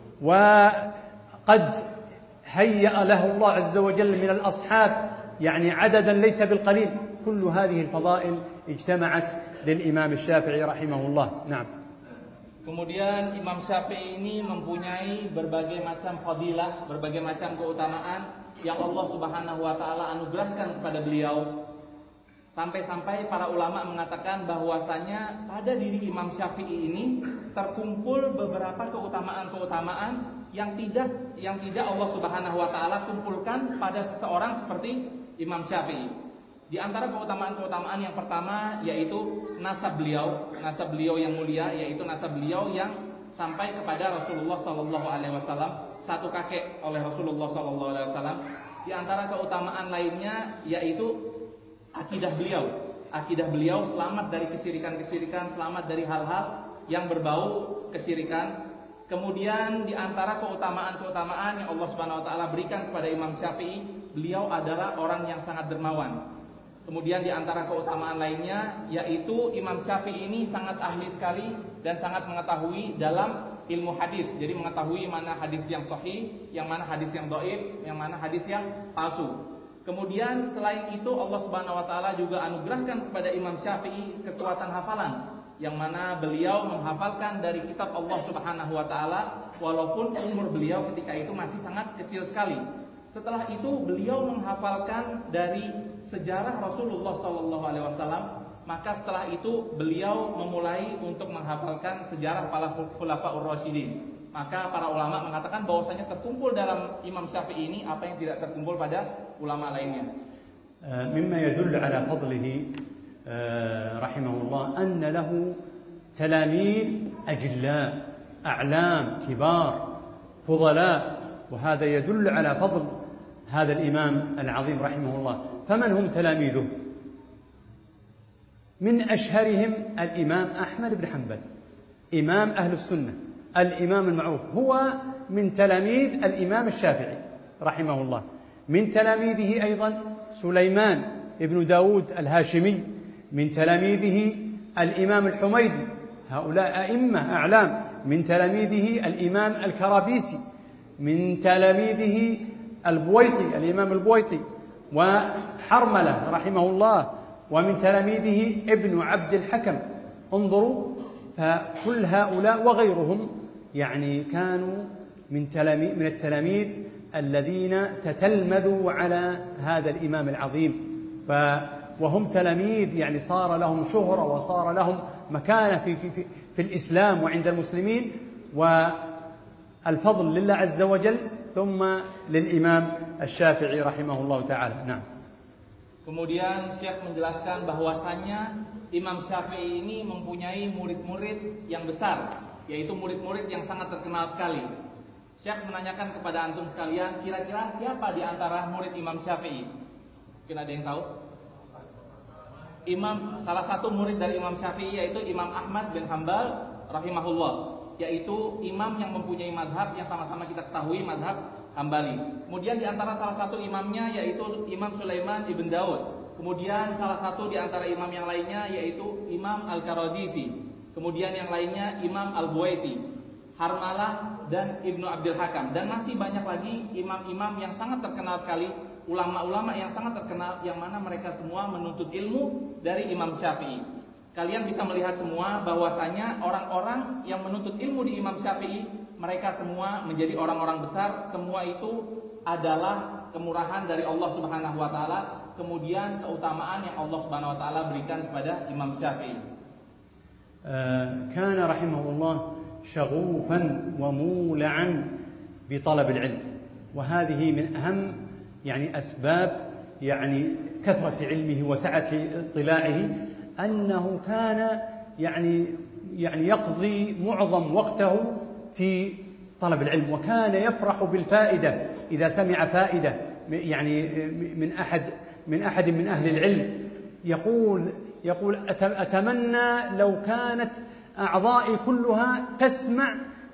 Speaker 1: وقد هيأ له الله عز وجل من الأصحاب يعني عددا ليس بالقليل. كل هذه الفضائل اجتمعت للإمام الشافعي رحمه الله. نعم.
Speaker 2: Kemudian Imam Syafi'i ini mempunyai berbagai macam fadilah, berbagai macam keutamaan yang Allah Subhanahu wa taala anugerahkan kepada beliau. Sampai-sampai para ulama mengatakan bahwasanya pada diri Imam Syafi'i ini terkumpul beberapa keutamaan-keutamaan yang tidak Allah Subhanahu wa taala kumpulkan pada seseorang seperti Imam Syafi'i. Di antara keutamaan-keutamaan yang pertama yaitu nasab beliau yang mulia, yaitu nasab beliau yang sampai kepada Rasulullah sallallahu alaihi wasallam, satu kakek oleh Rasulullah sallallahu alaihi wasallam. Di antara keutamaan lainnya yaitu akidah beliau selamat dari kesyirikan-kesyirikan, selamat dari hal-hal yang berbau kesyirikan. Kemudian di antara keutamaan-keutamaan yang Allah Subhanahu wa taala berikan kepada Imam Syafi'i, beliau adalah orang yang sangat dermawan. Kemudian di antara keutamaan lainnya yaitu Imam Syafi'i ini sangat ahli sekali dan sangat mengetahui dalam ilmu hadis. Jadi mengetahui mana hadis yang sahih, yang mana hadis yang dhaif, yang mana hadis yang palsu. Kemudian selain itu Allah Subhanahu wa taala juga anugerahkan kepada Imam Syafi'i kekuatan hafalan, yang mana beliau menghafalkan dari kitab Allah Subhanahu wa taala walaupun umur beliau ketika itu masih sangat kecil sekali. Setelah itu beliau menghafalkan dari sejarah Rasulullah sallallahu alaihi wasallam, maka setelah itu beliau memulai untuk menghafalkan sejarah para khulafaur rasyidin. Maka para ulama mengatakan bahwasanya terkumpul dalam Imam Syafi'i ini apa yang tidak terkumpul pada ulama lainnya.
Speaker 1: مما يدل على فضله رحمه الله أن له تلاميذ أجلاء أعلام كبار فضلاء، وهذا يدل على فضل هذا الإمام العظيم رحمه الله. فمن هم تلاميذه؟ من أشهرهم الإمام أحمد بن حنبل إمام أهل السنة، الإمام المعروف، هو من تلاميذ الإمام الشافعي رحمه الله. من تلاميذه أيضا سليمان ابن داود الهاشمي، من تلاميذه الإمام الحميدي، هؤلاء أئمة أعلام، من تلاميذه الإمام الكرابيسي، من تلاميذه البويطي الإمام البويطي وحرملة رحمه الله، ومن تلاميذه ابن عبد الحكم. انظروا، فكل هؤلاء وغيرهم يعني كانوا من التلاميذ الذين تتلمذوا على هذا الإمام العظيم، وهم تلاميذ يعني صار لهم شهرة وصار لهم مكانة في الإسلام وعند المسلمين، والفضل لله عز وجل ثم للإمام الشافعي رحمه الله تعالى. نعم.
Speaker 2: Kemudian Syekh menjelaskan bahwasannya Imam Syafi'i ini mempunyai murid-murid yang besar, yaitu murid-murid yang sangat terkenal sekali. Syekh menanyakan kepada antum sekalian, kira-kira siapa di antara murid Imam Syafi'i? Mungkin ada yang tahu? Salah satu murid dari Imam Syafi'i yaitu Imam Ahmad bin Hanbal rahimahullah, yaitu imam yang mempunyai madhab yang sama-sama kita ketahui, madhab Hambali. Kemudian di antara salah satu imamnya yaitu Imam Sulaiman ibn Daud. Kemudian salah satu di antara imam yang lainnya yaitu Imam Al-Karadisi. Kemudian yang lainnya Imam Al-Buwaiti, Harmalah dan Ibnu Abdul Hakam. Dan masih banyak lagi imam-imam yang sangat terkenal sekali, ulama-ulama yang sangat terkenal, yang mana mereka semua menuntut ilmu dari Imam Syafi'i. Kalian bisa melihat semua bahwasanya orang-orang yang menuntut ilmu di Imam Syafi'i, mereka semua menjadi orang-orang besar. Semua itu adalah kemurahan dari Allah Subhanahu wa taala, kemudian keutamaan yang Allah Subhanahu wa taala berikan kepada Imam Syafi'i.
Speaker 1: كان رحمه الله شغوفا ومولعا بطلب العلم، وهذه من أهم يعني أسباب يعني كثرة علمه وسعة اطلاعه، أنه كان يعني يقضي معظم وقته في طلب العلم، وكان يفرح بالفائدة إذا سمع فائدة يعني من أحد من أهل العلم، يقول أتمنى لو كانت أعضائي كلها تسمع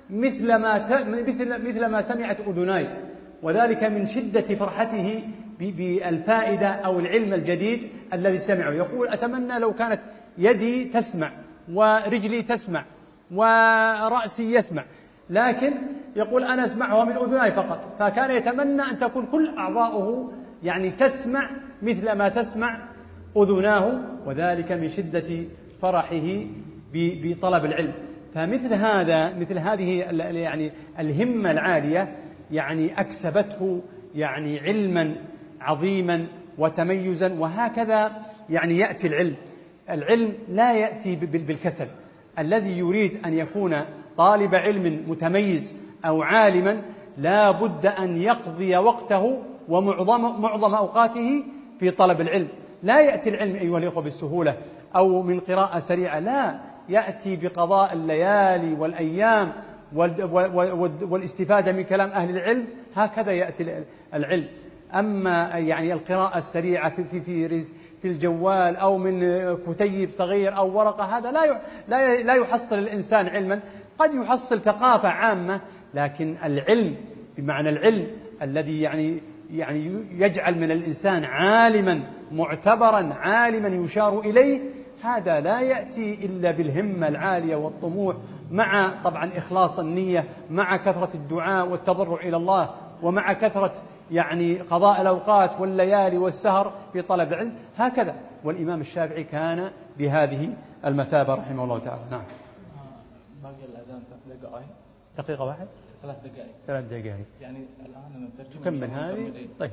Speaker 1: مثل ما سمعت أذناي، وذلك من شدة فرحته بالفائدة أو العلم الجديد الذي سمعه. يقول أتمنى لو كانت يدي تسمع ورجلي تسمع ورأسي يسمع، لكن يقول أنا أسمعها من أذناي فقط. فكان يتمنى أن تكون كل أعضاؤه يعني تسمع مثل ما تسمع أذناه، وذلك من شدة فرحه بطلب العلم. فمثل هذه يعني الهمة العالية يعني أكسبته يعني علما عظيما وتميزا. وهكذا يعني يأتي العلم لا يأتي بالكسل. الذي يريد أن يكون طالب علم متميز أو عالما لا بد أن يقضي وقته ومعظم أوقاته في طلب العلم. لا يأتي العلم أيها الأخوة بالسهولة أو من قراءة سريعة، لا، يأتي بقضاء الليالي والأيام والاستفادة من كلام أهل العلم. هكذا يأتي العلم. أما يعني القراءة السريعة في الجوال أو من كتيب صغير أو ورقة، هذا لا يحصل الإنسان علما. قد يحصل ثقافة عامة، لكن العلم بمعنى العلم الذي يعني يجعل من الإنسان عالما معتبرا، عالما يشار إليه، هذا لا يأتي إلا بالهمة العالية والطموح، مع طبعا إخلاص النية، مع كثرة الدعاء والتضرع إلى الله، ومع كثرة يعني قضاء الأوقات والليالي والسهر في طلب العلم. هكذا. والإمام الشافعي كان بهذه المثابة رحمه الله تعالى. نعم.
Speaker 2: باقي الأذان
Speaker 1: دقيقة واحد، 3 دقائق
Speaker 2: يعني الآن
Speaker 1: تكمل هذه. طيب.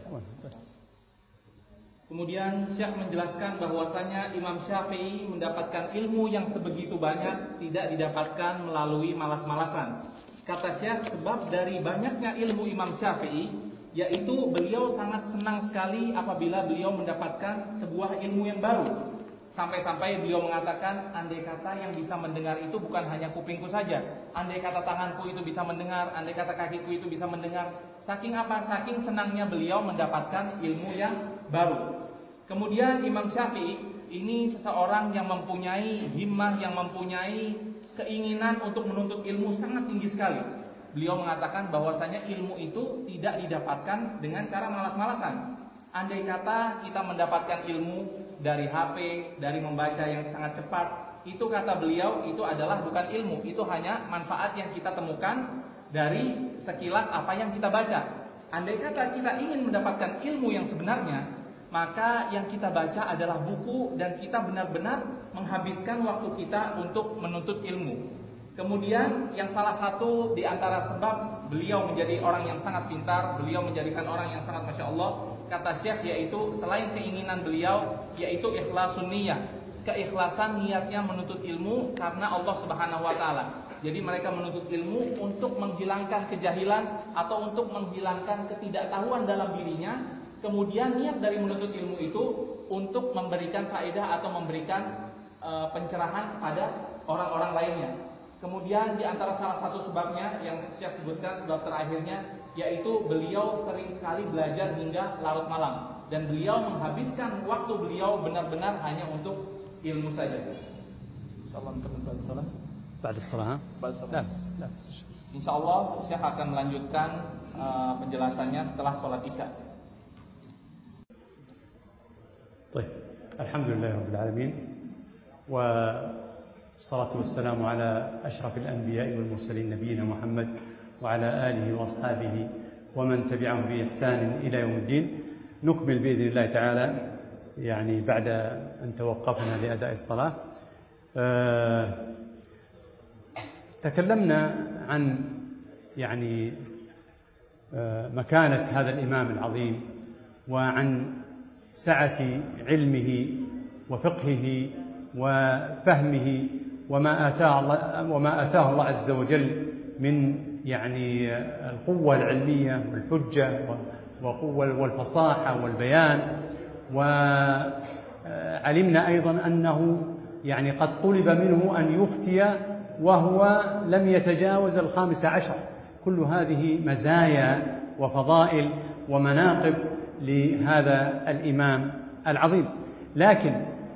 Speaker 2: Kemudian Syekh menjelaskan bahwasanya Imam Syafi'i mendapatkan ilmu yang sebegitu banyak tidak didapatkan melalui malas-malasan. Kata Syekh, sebab dari banyaknya ilmu Imam Syafi'i, yaitu beliau sangat senang sekali apabila beliau mendapatkan sebuah ilmu yang baru. Sampai-sampai beliau mengatakan, andai kata yang bisa mendengar itu bukan hanya kupingku saja, andai kata tanganku itu bisa mendengar, andai kata kakiku itu bisa mendengar. Saking apa? Saking senangnya beliau mendapatkan ilmu yang baru. Kemudian Imam Syafi'i ini seseorang yang mempunyai himmah, yang mempunyai keinginan untuk menuntut ilmu sangat tinggi sekali. Beliau mengatakan bahwasanya ilmu itu tidak didapatkan dengan cara malas-malasan. andai kata kita mendapatkan ilmu dari HP, dari membaca yang sangat cepat, itu kata beliau itu adalah bukan ilmu, itu hanya manfaat yang kita temukan dari sekilas apa yang kita baca. Andai kata kita ingin mendapatkan ilmu yang sebenarnya, maka yang kita baca adalah buku dan kita benar-benar menghabiskan waktu kita untuk menuntut ilmu. Kemudian yang salah satu di antara sebab beliau menjadi orang yang sangat pintar, beliau menjadikan orang yang sangat Masya Allah, kata Syekh, yaitu selain keinginan beliau, yaitu ikhlasun niyah, keikhlasan niatnya menuntut ilmu karena Allah Subhanahu wa Ta'ala. Jadi mereka menuntut ilmu untuk menghilangkan kejahilan atau untuk menghilangkan ketidaktahuan dalam dirinya. Kemudian niat dari menuntut ilmu itu untuk memberikan faedah atau memberikan pencerahan kepada orang-orang lainnya. Kemudian di antara salah satu sebabnya yang saya sebutkan, sebab terakhirnya, yaitu beliau sering sekali belajar hingga larut malam, dan beliau menghabiskan waktu beliau benar-benar hanya untuk ilmu saja. Insyaallah ba'da salat.
Speaker 1: Ba'da salat.
Speaker 2: Insyaallah Syekh akan melanjutkan penjelasannya setelah salat Isya.
Speaker 1: طيب الحمد لله رب العالمين والصلاة والسلام على أشرف الأنبياء والمرسلين نبينا محمد وعلى آله وأصحابه ومن تبعهم بإحسان إلى يوم الدين. نكمل بإذن الله تعالى يعني بعد أن توقفنا لأداء الصلاة. تكلمنا عن يعني مكانة هذا الإمام العظيم وعن سعة علمه وفقهه وفهمه وما آتاه الله عز وجل من يعني القوة العلمية والحجة والفصاحة والبيان. وعلمنا أيضا أنه يعني قد طلب منه أن يفتي وهو لم يتجاوز 15. كل هذه مزايا وفضائل ومناقب لهذا الإمام العظيم. لكن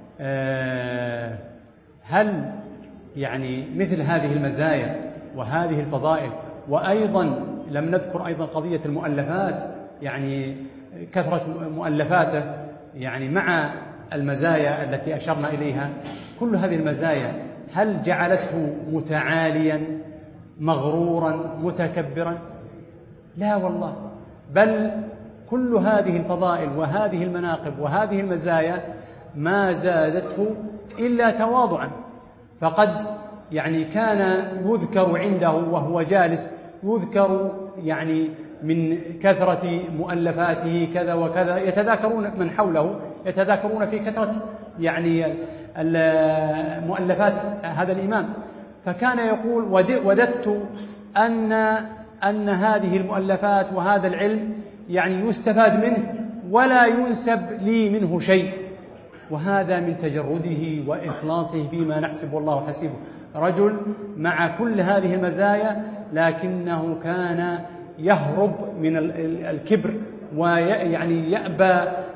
Speaker 1: هل يعني مثل هذه المزايا وهذه الفضائل، وأيضا لم نذكر أيضا قضية المؤلفات، يعني كثرة مؤلفاته يعني مع المزايا التي أشرنا إليها، كل هذه المزايا هل جعلته متعاليا مغرورا متكبرا؟ لا والله، بل كل هذه الفضائل وهذه المناقب وهذه المزايا ما زادته إلا تواضعا. فقد يعني كان يذكر عنده وهو جالس، يذكر يعني من كثرة مؤلفاته كذا وكذا، يتذاكرون من حوله يتذاكرون في كثرة يعني مؤلفات هذا الإمام. فكان يقول وددت أن هذه المؤلفات وهذا العلم يعني يستفاد منه ولا ينسب لي منه شيء. وهذا من تجرده وإخلاصه فيما نحسب والله حسيبه. رجل مع كل هذه المزايا لكنه كان يهرب من الكبر ويعني يأبى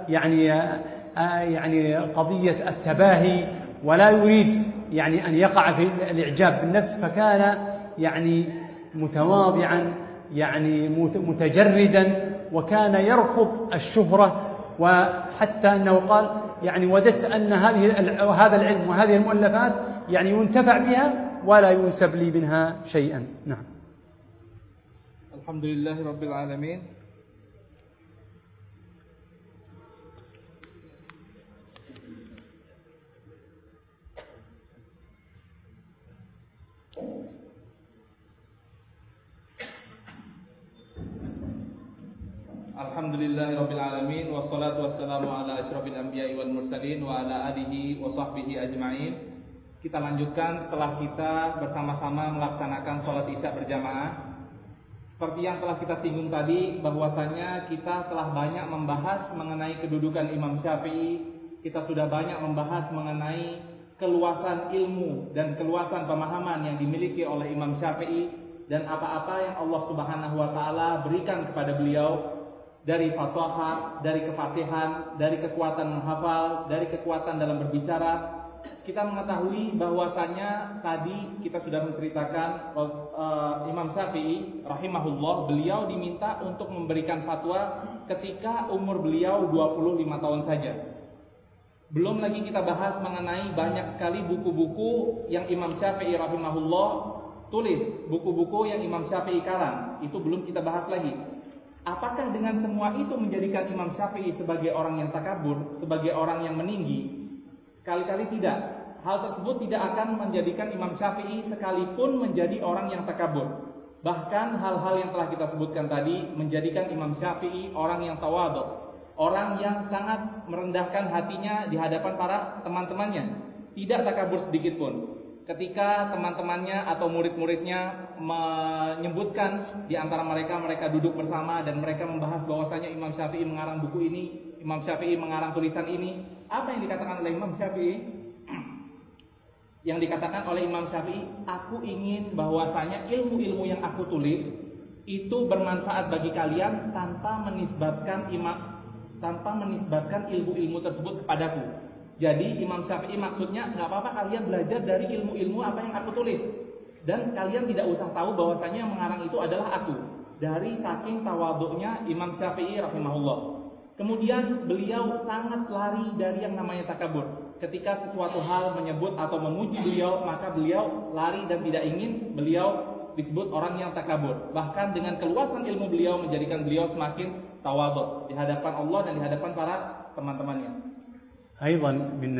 Speaker 1: يعني قضية التباهي، ولا يريد يعني أن يقع في الإعجاب بالنفس. فكان يعني متواضعا يعني متجردا، وكان يرفض الشهرة. وحتى أنه قال يعني وددت أن هذا العلم وهذه المؤلفات يعني ينتفع بها ولا ينسب لي منها شيئا. نعم.
Speaker 2: الحمد لله رب العالمين. Alhamdulillahi rabbil alamin, wassalatu wassalamu ala asyrafil anbiya'i wal mursalin wa ala alihi wa sahbihi ajma'in. Kita lanjutkan setelah kita bersama-sama melaksanakan sholat isya berjamaah. Seperti yang telah kita singgung tadi, bahwasanya kita telah banyak membahas mengenai kedudukan Imam Syafi'i. Kita sudah banyak membahas mengenai keluasan ilmu dan keluasan pemahaman yang dimiliki oleh Imam Syafi'i, dan apa-apa yang Allah Subhanahu wa Ta'ala berikan kepada beliau dari fasahah, dari kefasihan, dari kekuatan menghafal, dari kekuatan dalam berbicara. kita mengetahui bahwasanya tadi kita sudah menceritakan Imam Syafi'i rahimahullah, beliau diminta untuk memberikan fatwa ketika umur beliau 25 tahun saja. Belum lagi kita bahas mengenai banyak sekali buku-buku yang Imam Syafi'i rahimahullah tulis, buku-buku yang Imam Syafi'i karang, itu belum kita bahas lagi. Apakah dengan semua itu menjadikan Imam Syafi'i sebagai orang yang takabur, sebagai orang yang meninggi? Sekali-kali tidak. Hal tersebut tidak akan menjadikan Imam Syafi'i sekalipun menjadi orang yang takabur. Bahkan hal-hal yang telah kita sebutkan tadi menjadikan Imam Syafi'i orang yang tawadhu, orang yang sangat merendahkan hatinya di hadapan para teman-temannya, tidak takabur sedikit pun. Ketika teman-temannya atau murid-muridnya menyebutkan di antara mereka duduk bersama dan mereka membahas bahwasanya Imam Syafi'i mengarang buku ini, Imam Syafi'i mengarang tulisan ini, apa yang dikatakan oleh Imam Syafi'i? Yang dikatakan oleh Imam Syafi'i, aku ingin bahwasanya ilmu-ilmu yang aku tulis itu bermanfaat bagi kalian tanpa menisbatkan ilmu-ilmu tersebut kepadaku. Jadi Imam Syafi'i maksudnya, nggak apa-apa kalian belajar dari ilmu-ilmu apa yang aku tulis, dan kalian tidak usah tahu bahwasanya yang mengarang itu adalah aku. Dari saking tawadhu'nya Imam Syafi'i rahimahullah. Kemudian beliau sangat lari dari yang namanya takabur. Ketika sesuatu hal menyebut atau memuji beliau, maka beliau lari dan tidak ingin beliau disebut orang yang takabur. Bahkan dengan keluasan ilmu beliau menjadikan beliau semakin tawadhu di hadapan Allah dan di hadapan para teman-temannya.
Speaker 1: أيضا من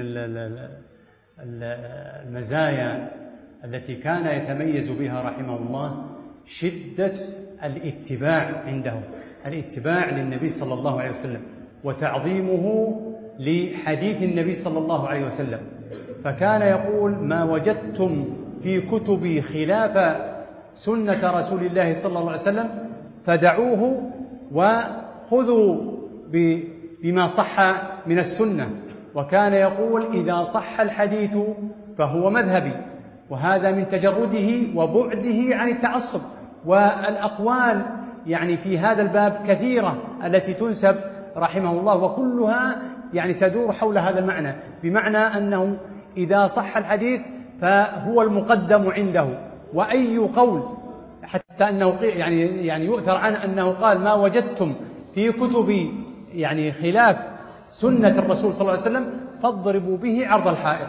Speaker 1: المزايا التي كان يتميز بها رحمه الله شدة الاتباع عنده، الاتباع للنبي صلى الله عليه وسلم وتعظيمه لحديث النبي صلى الله عليه وسلم. فكان يقول: ما وجدتم في كتبي خلاف سنة رسول الله صلى الله عليه وسلم فدعوه وخذوا بما صح من السنة. وكان يقول: إذا صح الحديث فهو مذهبي. وهذا من تجرده وبعده عن التعصب. والأقوال يعني في هذا الباب كثيرة التي تنسب رحمه الله، وكلها يعني تدور حول هذا المعنى، بمعنى أنه إذا صح الحديث فهو المقدم عنده. وأي قول حتى أنه يعني يؤثر عنه أنه قال: ما وجدتم في كتبي يعني خلاف سنة الرسول صلى الله عليه وسلم فاضربوا به عرض الحائط.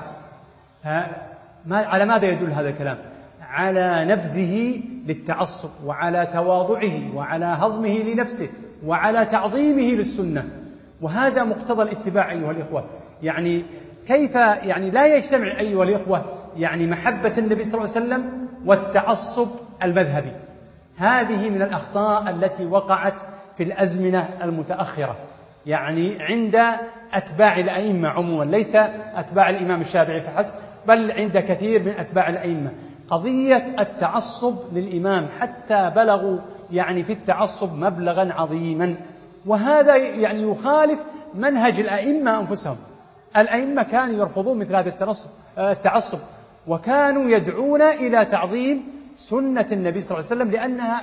Speaker 1: على ماذا يدل هذا الكلام؟ على نبذه للتعصب، وعلى تواضعه، وعلى هضمه لنفسه، وعلى تعظيمه للسنة. وهذا مقتضى الاتباع أيها الإخوة. يعني كيف يعني لا يجتمع أيها الإخوة يعني محبة النبي صلى الله عليه وسلم والتعصب المذهبي. هذه من الأخطاء التي وقعت في الأزمنة المتأخرة، يعني عند أتباع الأئمة عموما، ليس أتباع الإمام الشافعي فحسب، بل عند كثير من أتباع الأئمة، قضية التعصب للإمام، حتى بلغوا يعني في التعصب مبلغا عظيما. وهذا يعني يخالف منهج الأئمة أنفسهم. الأئمة كانوا يرفضون مثل هذا التعصب، وكانوا يدعون إلى تعظيم سنة النبي صلى الله عليه وسلم، لأنها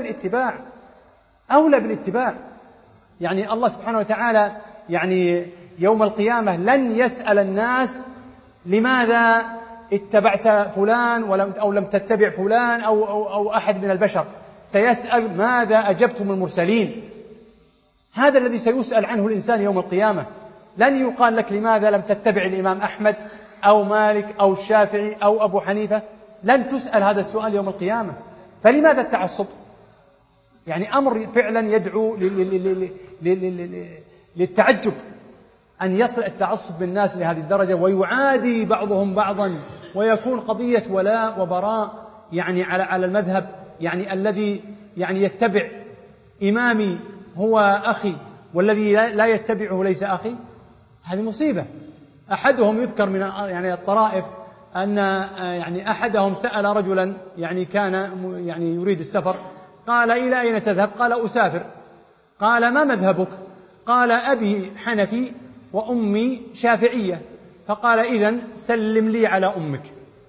Speaker 1: أولى بالاتباع. يعني الله سبحانه وتعالى يعني يوم القيامة لن يسأل الناس لماذا اتبعت فلان أو لم تتبع فلان أو أحد من البشر، سيسأل ماذا أجبتم المرسلين. هذا الذي سيسأل عنه الإنسان يوم القيامة. لن يقال لك لماذا لم تتبع الإمام أحمد أو مالك أو الشافعي أو أبو حنيفة، لن تسأل هذا السؤال يوم القيامة. فلماذا التعصب؟ يعني أمر فعلا يدعو للتعجب أن يصل التعصب بالناس لهذه الدرجة، ويعادي بعضهم بعضا، ويكون قضية ولاء وبراء يعني على المذهب، يعني الذي يعني يتبع إمامي هو أخي والذي لا يتبعه ليس أخي. هذه مصيبة. أحدهم يذكر من يعني الطرائف أن يعني أحدهم سأل رجلا يعني كان يعني يريد السفر، قال: إلى أين تذهب؟ قال: أسافر. قال: ما مذهبك؟ قال: أبي حنفي وأمي شافعية. فقال: إذن سلم لي على أمك.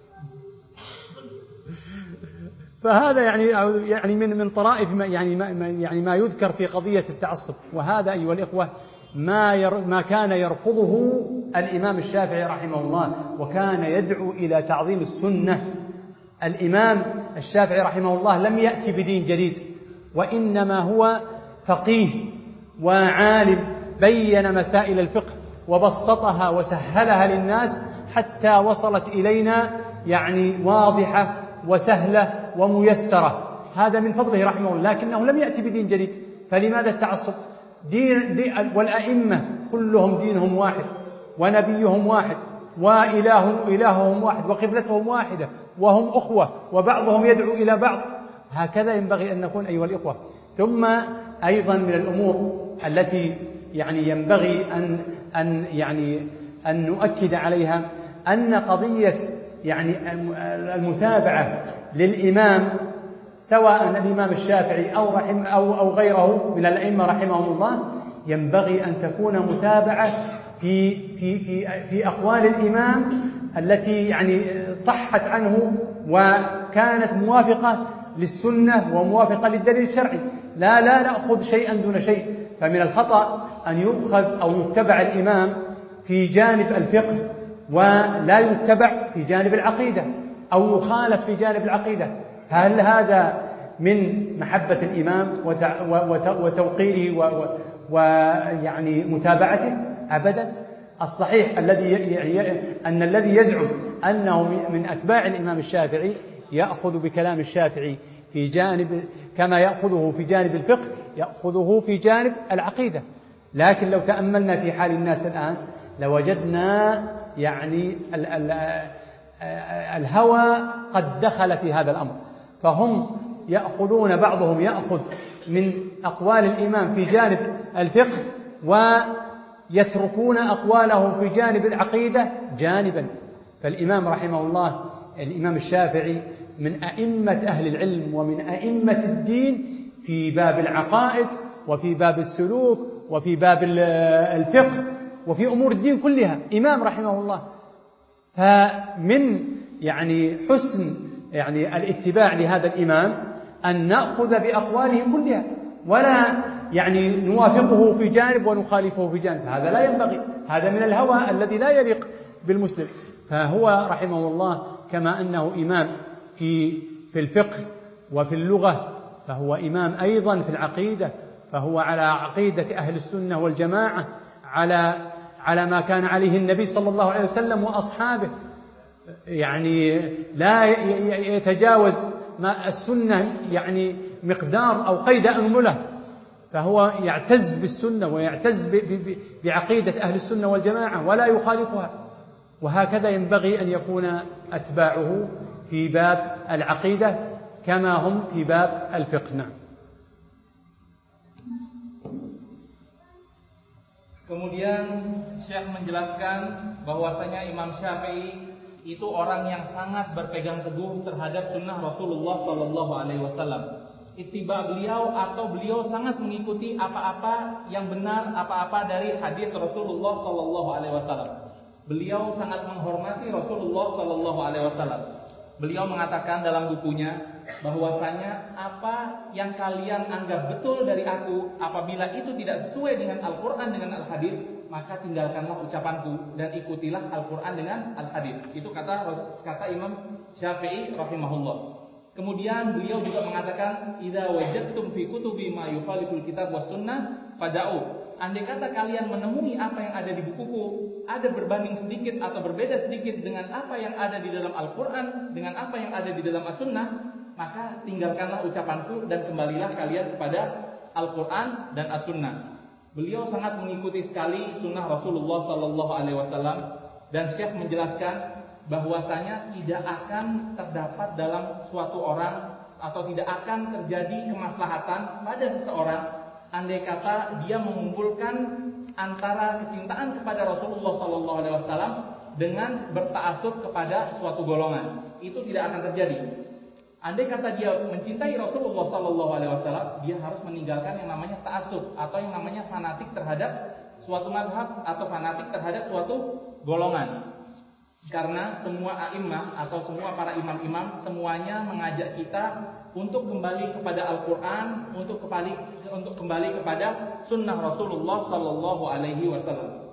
Speaker 1: فهذا يعني من طرائف ما يذكر في قضية التعصب. وهذا أيها الإخوة ما كان يرفضه الإمام الشافعي رحمه الله، وكان يدعو إلى تعظيم السنة. الإمام الشافعي رحمه الله لم يأتي بدين جديد، وإنما هو فقيه وعالم، بين مسائل الفقه وبسطها وسهلها للناس حتى وصلت إلينا واضحة وسهلة وميسرة. هذا من فضله رحمه الله، لكنه لم يأتي بدين جديد. فلماذا التعصب؟ والأئمة كلهم دينهم واحد، ونبيهم واحد، وإلههم واحد، وقبلتهم واحدة، وهم أخوة، وبعضهم يدعو إلى بعض. هكذا ينبغي أن نكون أيها الإخوة. ثم أيضا من الأمور التي ينبغي أن نؤكد عليها أن قضية المتابعة للإمام، سواء الإمام الشافعي أو غيره من الأئمة رحمهم الله، ينبغي أن تكون متابعة في أقوال الإمام التي صحت عنه وكانت موافقة للسنة وموافقة للدليل الشرعي. لا نأخذ شيئا دون شيء. فمن الخطأ أن يؤخذ أو يتبع الإمام في جانب الفقه ولا يتبع في جانب العقيدة، أو يخالف في جانب العقيدة. هل هذا من محبة الإمام وتوقيره ومتابعته؟ أبدا. الصحيح أن الذي يزعم أنه من أتباع الإمام الشافعي يأخذ بكلام الشافعي في جانب، كما يأخذه في جانب الفقه يأخذه في جانب العقيدة. لكن لو تأملنا في حال الناس الآن لوجدنا الهوى قد دخل في هذا الأمر، فهم يأخذون، بعضهم يأخذ من أقوال الإمام في جانب الفقه ويتركون أقواله في جانب العقيدة جانبا. فالإمام رحمه الله، الإمام الشافعي، من أئمة أهل العلم ومن أئمة الدين في باب العقائد وفي باب السلوك وفي باب الفقه وفي أمور الدين كلها، إمام رحمه الله. فمن حسن الاتباع لهذا الإمام أن نأخذ بأقواله كلها، ولا نوافقه في جانب ونخالفه في جانب. هذا لا ينبغي، هذا من الهوى الذي لا يليق بالمسلم. فهو رحمه الله كما أنه إمام في الفقه وفي اللغة، فهو إمام أيضا في العقيدة، فهو على عقيدة أهل السنة والجماعة، على ما كان عليه النبي صلى الله عليه وسلم وأصحابه. لا يتجاوز ما السنة مقدار أو قيد أنملة، فهو يعتز بالسنة ويعتز بعقيدة أهل السنة والجماعة ولا يخالفها. وهكذا ينبغي أن يكون أتباعه في باب العقيدة كما هم في باب الفقه. نعم.
Speaker 2: Kemudian Syekh menjelaskan bahwasanya Imam Syafi'i itu orang yang sangat berpegang teguh terhadap sunnah Rasulullah Sallallahu Alaihi Wasallam. Ittiba beliau atau beliau sangat mengikuti apa-apa yang benar, apa-apa dari hadis Rasulullah Sallallahu Alaihi Wasallam. Beliau sangat menghormati Rasulullah Sallallahu Alaihi Wasallam. Beliau mengatakan dalam bukunya bahwasanya apa yang kalian anggap betul dari aku, apabila itu tidak sesuai dengan Al-Quran dengan Al-Hadis, maka tinggalkanlah ucapanku dan ikutilah Al-Quran dengan Al-Hadis. Itu kata Imam Syafi'i rahimahullah. Kemudian beliau juga mengatakan, idza wajadtum fi kutubi ma yukhaliful kitab was sunnah fada'u. Andai kata kalian menemui apa yang ada di bukuku ada berbanding sedikit atau berbeda sedikit dengan apa yang ada di dalam Al-Quran, dengan apa yang ada di dalam As-Sunnah, maka tinggalkanlah ucapanku dan kembalilah kalian kepada Al-Quran dan As-Sunnah. Beliau sangat mengikuti sekali sunnah Rasulullah Sallallahu Alaihi Wasallam, dan Syekh menjelaskan bahwasanya tidak akan terdapat dalam suatu orang atau tidak akan terjadi kemaslahatan pada seseorang andai kata dia mengumpulkan antara kecintaan kepada Rasulullah Sallallahu Alaihi Wasallam dengan berta'assub kepada suatu golongan. Itu tidak akan terjadi. Andai kata dia mencintai Rasulullah Sallallahu Alaihi Wasallam, dia harus meninggalkan yang namanya ta'assub atau yang namanya fanatik terhadap suatu madhab atau fanatik terhadap suatu golongan. Karena semua a'immah atau semua para imam-imam semuanya mengajak kita untuk kembali kepada Al-Quran, untuk kembali kepada sunnah Rasulullah Sallallahu Alaihi Wasallam.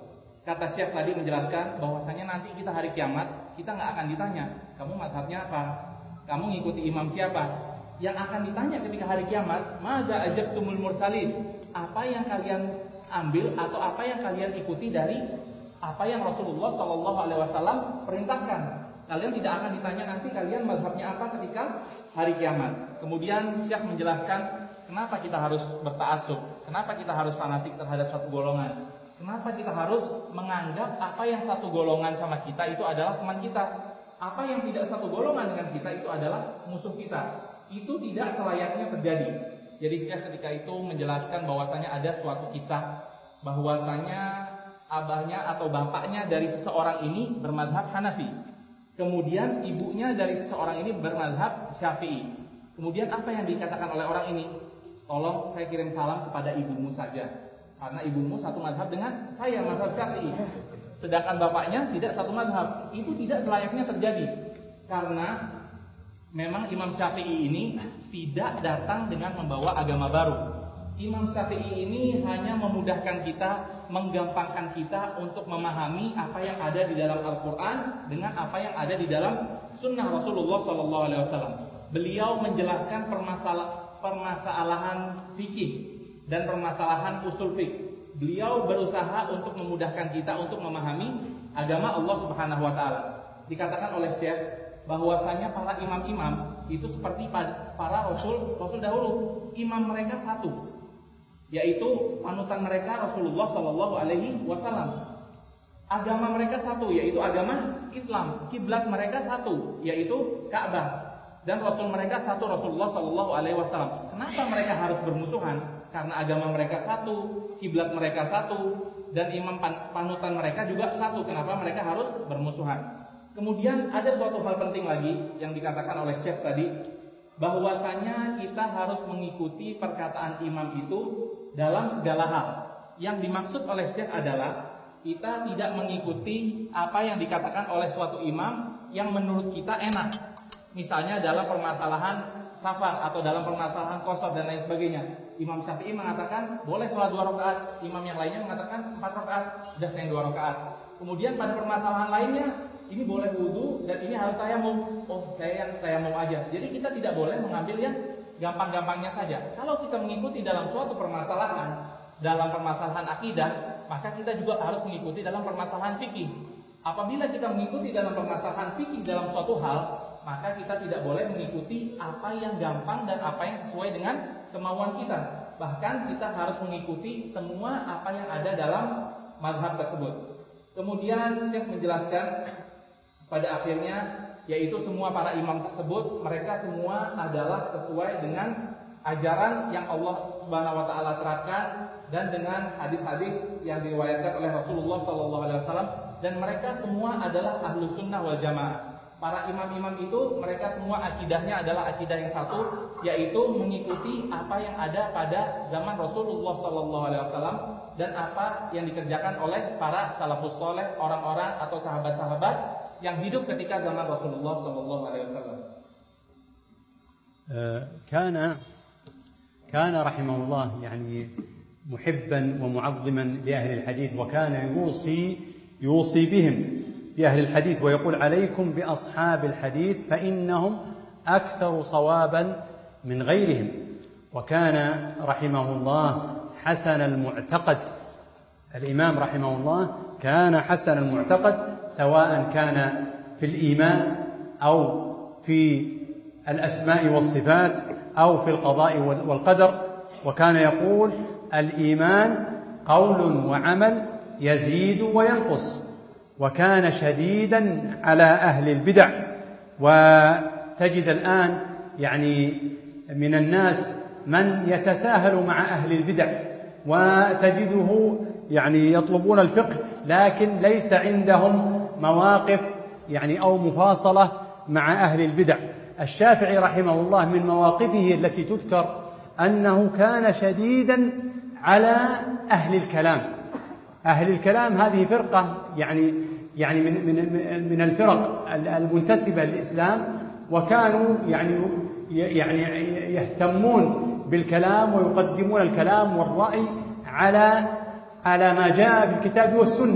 Speaker 2: kata Syekh tadi menjelaskan bahwasanya nanti kita hari kiamat kita nggak akan ditanya kamu mazhabnya apa, kamu ngikuti imam siapa. Yang akan ditanya ketika hari kiamat, madza ajabtumul mursalin, apa yang kalian ambil atau apa yang kalian ikuti dari apa yang Rasulullah SAW perintahkan. Kalian tidak akan ditanya nanti kalian mazhabnya apa ketika hari kiamat. Kemudian Syekh menjelaskan kenapa kita harus berta'assub, kenapa kita harus fanatik terhadap satu golongan, kenapa kita harus menganggap apa yang satu golongan sama kita itu adalah teman kita, apa yang tidak satu golongan dengan kita itu adalah musuh kita. Itu tidak selayaknya terjadi. Jadi Syekh ketika itu menjelaskan bahwasanya ada suatu kisah bahwasanya abahnya atau bapaknya dari seseorang ini bermadhab Hanafi. Kemudian ibunya dari seseorang ini bermadhab Syafi'i. Kemudian apa yang dikatakan oleh orang ini? Tolong saya kirim salam kepada ibumu saja, karena ibumu satu madhab dengan saya, madhab Syafi'i. Sedangkan bapaknya tidak satu madhab. Itu tidak selayaknya terjadi, karena memang Imam Syafi'i ini tidak datang dengan membawa agama baru. Imam Syafi'i ini hanya memudahkan kita, menggampangkan kita untuk memahami apa yang ada di dalam Al-Quran dengan apa yang ada di dalam Sunnah Rasulullah SAW. Beliau menjelaskan permasalahan fikih dan permasalahan usul fikih. Beliau berusaha untuk memudahkan kita untuk memahami agama Allah Subhanahu Wa Taala. Dikatakan oleh Syekh bahwasanya para imam-imam itu seperti para rasul dahulu, imam mereka satu, yaitu panutan mereka Rasulullah Shallallahu Alaihi Wasallam. Agama mereka satu, yaitu agama Islam. Kiblat mereka satu, yaitu Ka'bah. Dan Rasul mereka satu, Rasulullah Shallallahu Alaihi Wasallam. Kenapa mereka harus bermusuhan? Karena agama mereka satu, kiblat mereka satu, dan imam panutan mereka juga satu. Kenapa mereka harus bermusuhan? Kemudian ada suatu hal penting lagi yang dikatakan oleh Syekh tadi, bahwasanya kita harus mengikuti perkataan imam itu dalam segala hal. Yang dimaksud oleh Syekh adalah kita tidak mengikuti apa yang dikatakan oleh suatu imam yang menurut kita enak. Misalnya dalam permasalahan safar atau dalam permasalahan qasar dan lain sebagainya. Imam Syafi'i mengatakan boleh sholat 2 rakaat, imam yang lainnya mengatakan 4 rakaat, udah saya 2 rakaat. Kemudian pada permasalahan lainnya ini boleh wudu dan ini harus tayamum. Oh, saya yang tayamum aja. Jadi kita tidak boleh mengambil yang gampang-gampangnya saja. Kalau kita mengikuti dalam suatu permasalahan, dalam permasalahan akidah, maka kita juga harus mengikuti dalam permasalahan fikih. Apabila kita mengikuti dalam permasalahan fikih dalam suatu hal, maka kita tidak boleh mengikuti apa yang gampang dan apa yang sesuai dengan kemauan kita. Bahkan kita harus mengikuti semua apa yang ada dalam mazhab tersebut. Kemudian Syekh menjelaskan pada akhirnya, yaitu semua para imam tersebut mereka semua adalah sesuai dengan ajaran yang Allah Subhanahu wa taala terapkan dan dengan hadis-hadis yang diriwayatkan oleh Rasulullah SAW, dan mereka semua adalah ahlus sunnah wal jamaah. Para imam-imam itu mereka semua akidahnya adalah akidah yang satu, yaitu mengikuti apa yang ada pada zaman Rasulullah SAW dan apa yang dikerjakan oleh para salafus saleh, orang-orang atau sahabat-sahabat yang hidup ketika zaman Rasulullah SAW.
Speaker 1: كان رحمه الله يعني محبا ومعظما لأهل الحديث، وكان يوصي بهم بأهل الحديث ويقول عليكم بأصحاب الحديث فإنهم أكثر صوابا من غيرهم. وكان رحمه الله حسن المعتقد، الإمام رحمه الله كان حسن المعتقد سواء كان في الإيمان أو في الأسماء والصفات أو في القضاء والقدر. وكان يقول الإيمان قول وعمل يزيد وينقص. وكان شديدا على أهل البدع، وتجد الآن يعني من الناس من يتساهل مع أهل البدع، وتجده يعني يطلبون الفقه لكن ليس عندهم مواقف يعني أو مفاصلة مع أهل البدع. الشافعي رحمه الله من مواقفه التي تذكر أنه كان شديدا على أهل الكلام. أهل الكلام هذه فرقة يعني من الفرق المنتسبة للإسلام، وكانوا يعني يهتمون بالكلام ويقدمون الكلام والرأي على ما جاء في الكتاب والسنة.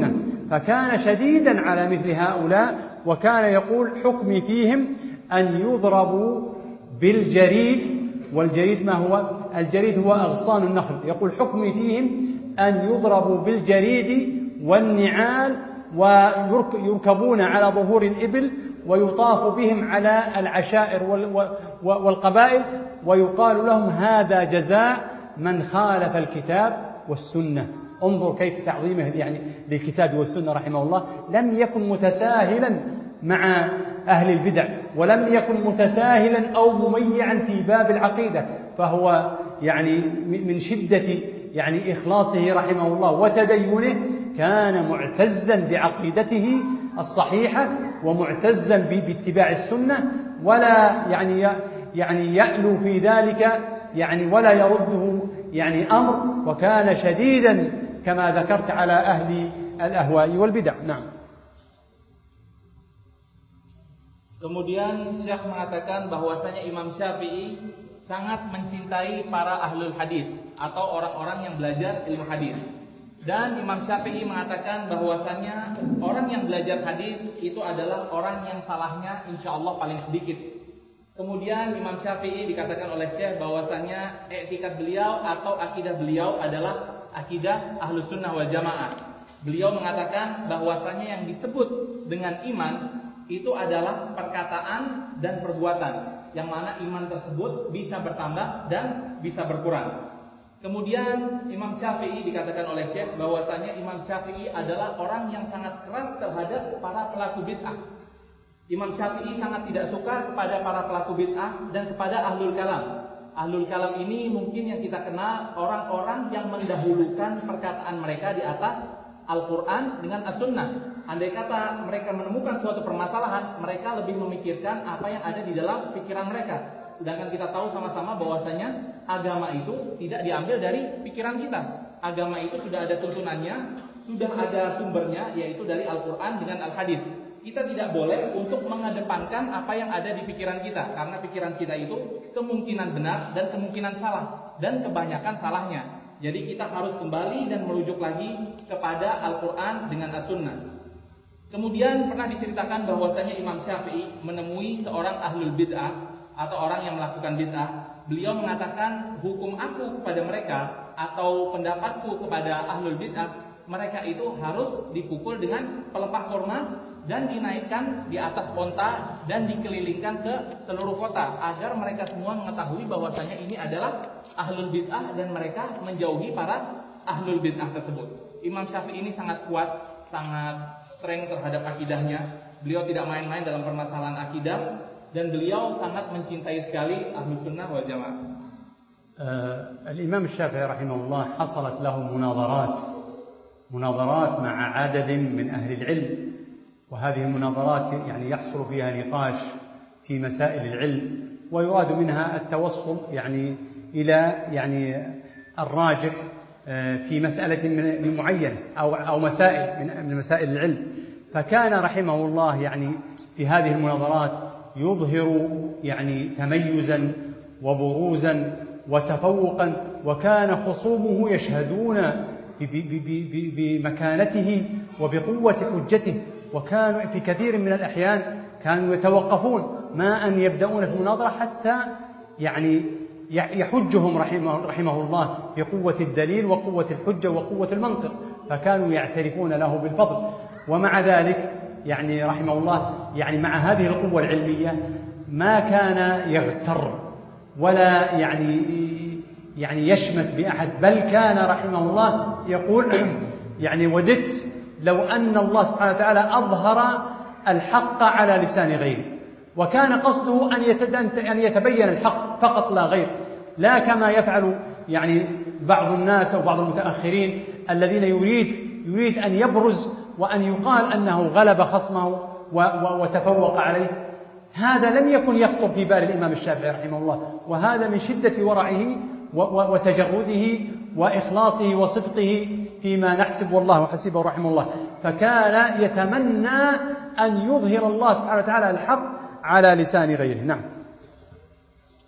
Speaker 1: فكان شديدا على مثل هؤلاء، وكان يقول حكمي فيهم أن يضربوا بالجريد. والجريد ما هو؟ الجريد هو أغصان النخل. يقول حكمي فيهم أن يضربوا بالجريد والنعال، ويركبون على ظهور الإبل، ويطاف بهم على العشائر والقبائل، ويقال لهم هذا جزاء من خالف الكتاب والسنة. انظر كيف تعظيمه يعني للكتاب والسنة رحمه الله. لم يكن متساهلا مع أهل البدع، ولم يكن متساهلا أو مميعا في باب العقيدة، فهو يعني من شدة يعني إخلاصه رحمه الله وتدينه كان معتزا بعقيدته الصحيحة، ومعتزا باتباع السنة، ولا يعني يألو في ذلك يعني ولا يرده يعني أمر، وكان شديدا كما ذكرت على أهل الأهواء والبدع. نعم.
Speaker 2: Kemudian Syekh mengatakan bahwasanya Imam Syafi'i sangat mencintai para ahlul hadis atau orang-orang yang belajar ilmu hadis. Dan Imam Syafi'i mengatakan bahwasanya orang yang belajar hadis itu adalah orang yang salahnya insyaallah paling sedikit. Kemudian Imam Syafi'i dikatakan oleh Syekh bahwasanya i'tikad beliau atau akidah beliau adalah akidah Ahlus Sunnah wal Jamaah. Beliau mengatakan bahwasanya yang disebut dengan iman itu adalah perkataan dan perbuatan, yang mana iman tersebut bisa bertambah dan bisa berkurang. Kemudian Imam Syafi'i dikatakan oleh Syekh bahwasanya Imam Syafi'i adalah orang yang sangat keras terhadap para pelaku bid'ah. Imam Syafi'i sangat tidak suka kepada para pelaku bid'ah dan kepada ahlul kalam. Ahlul kalam ini mungkin yang kita kenal orang-orang yang mendahulukan perkataan mereka di atas Al-Quran dengan As-Sunnah. Andai kata mereka menemukan suatu permasalahan, mereka lebih memikirkan apa yang ada di dalam pikiran mereka. Sedangkan kita tahu sama-sama bahwasanya agama itu tidak diambil dari pikiran kita. Agama itu sudah ada tuntunannya, sudah ada sumbernya, yaitu dari Al-Quran dengan Al-Hadis. Kita tidak boleh untuk mengedepankan apa yang ada di pikiran kita, karena pikiran kita itu kemungkinan benar dan kemungkinan salah, dan kebanyakan salahnya. Jadi kita harus kembali dan merujuk lagi kepada Al-Quran dengan As-Sunnah. Kemudian pernah diceritakan bahwasanya Imam Syafi'i menemui seorang ahlul bid'ah atau orang yang melakukan bid'ah. Beliau mengatakan hukum aku kepada mereka atau pendapatku kepada ahlul bid'ah, mereka itu harus dipukul dengan pelepah kurma dan dinaikkan di atas onta dan dikelilingkan ke seluruh kota agar mereka semua mengetahui bahwasanya ini adalah ahlul bid'ah dan mereka menjauhi para ahlul bid'ah tersebut. Imam Syafi'i ini sangat kuat, sangat strength terhadap akidahnya. Beliau tidak main-main dalam permasalahan akidah dan beliau sangat mencintai sekali Ahlus Sunnah wal Jamaah.
Speaker 1: الإمام الشافعي رحمه الله حصلت له مناظرات مع عدد من أهل العلم، وهذه المناظرات يعني يحصل فيها نقاش في مسائل العلم، ويراد منها التوصل يعني إلى يعني الراجح في مسألة من معينة أو مسائل من مسائل العلم. فكان رحمه الله يعني في هذه المناظرات يظهر يعني تميزا وبروزا وتفوقا، وكان خصومه يشهدون بمكانته وبقوة حجته، وكانوا في كثير من الأحيان كانوا يتوقفون ما أن يبدأون في المناظرة حتى يعني يحجهم رحمه الله بقوة الدليل وقوة الحجة وقوة المنطق، فكانوا يعترفون له بالفضل. ومع ذلك يعني رحمه الله يعني مع هذه القوة العلمية ما كان يغتر ولا يعني يشمت بأحد، بل كان رحمه الله يقول يعني وددت لو أن الله سبحانه وتعالى أظهر الحق على لسان غيره، وكان قصده أن يتبين الحق فقط لا غير، لا كما يفعل يعني بعض الناس أو بعض المتأخرين الذين يريد أن يبرز وأن يقال أنه غلب خصمه وتفوق عليه. هذا لم يكن يخطر في بال الإمام الشافعي رحمه الله، وهذا من شدة ورعه وتجرده وإخلاصه وصدقه فيما نحسب والله حسيبه رحمه الله. فكان يتمنى أن يظهر الله سبحانه وتعالى الحق على لسان غيره. نعم.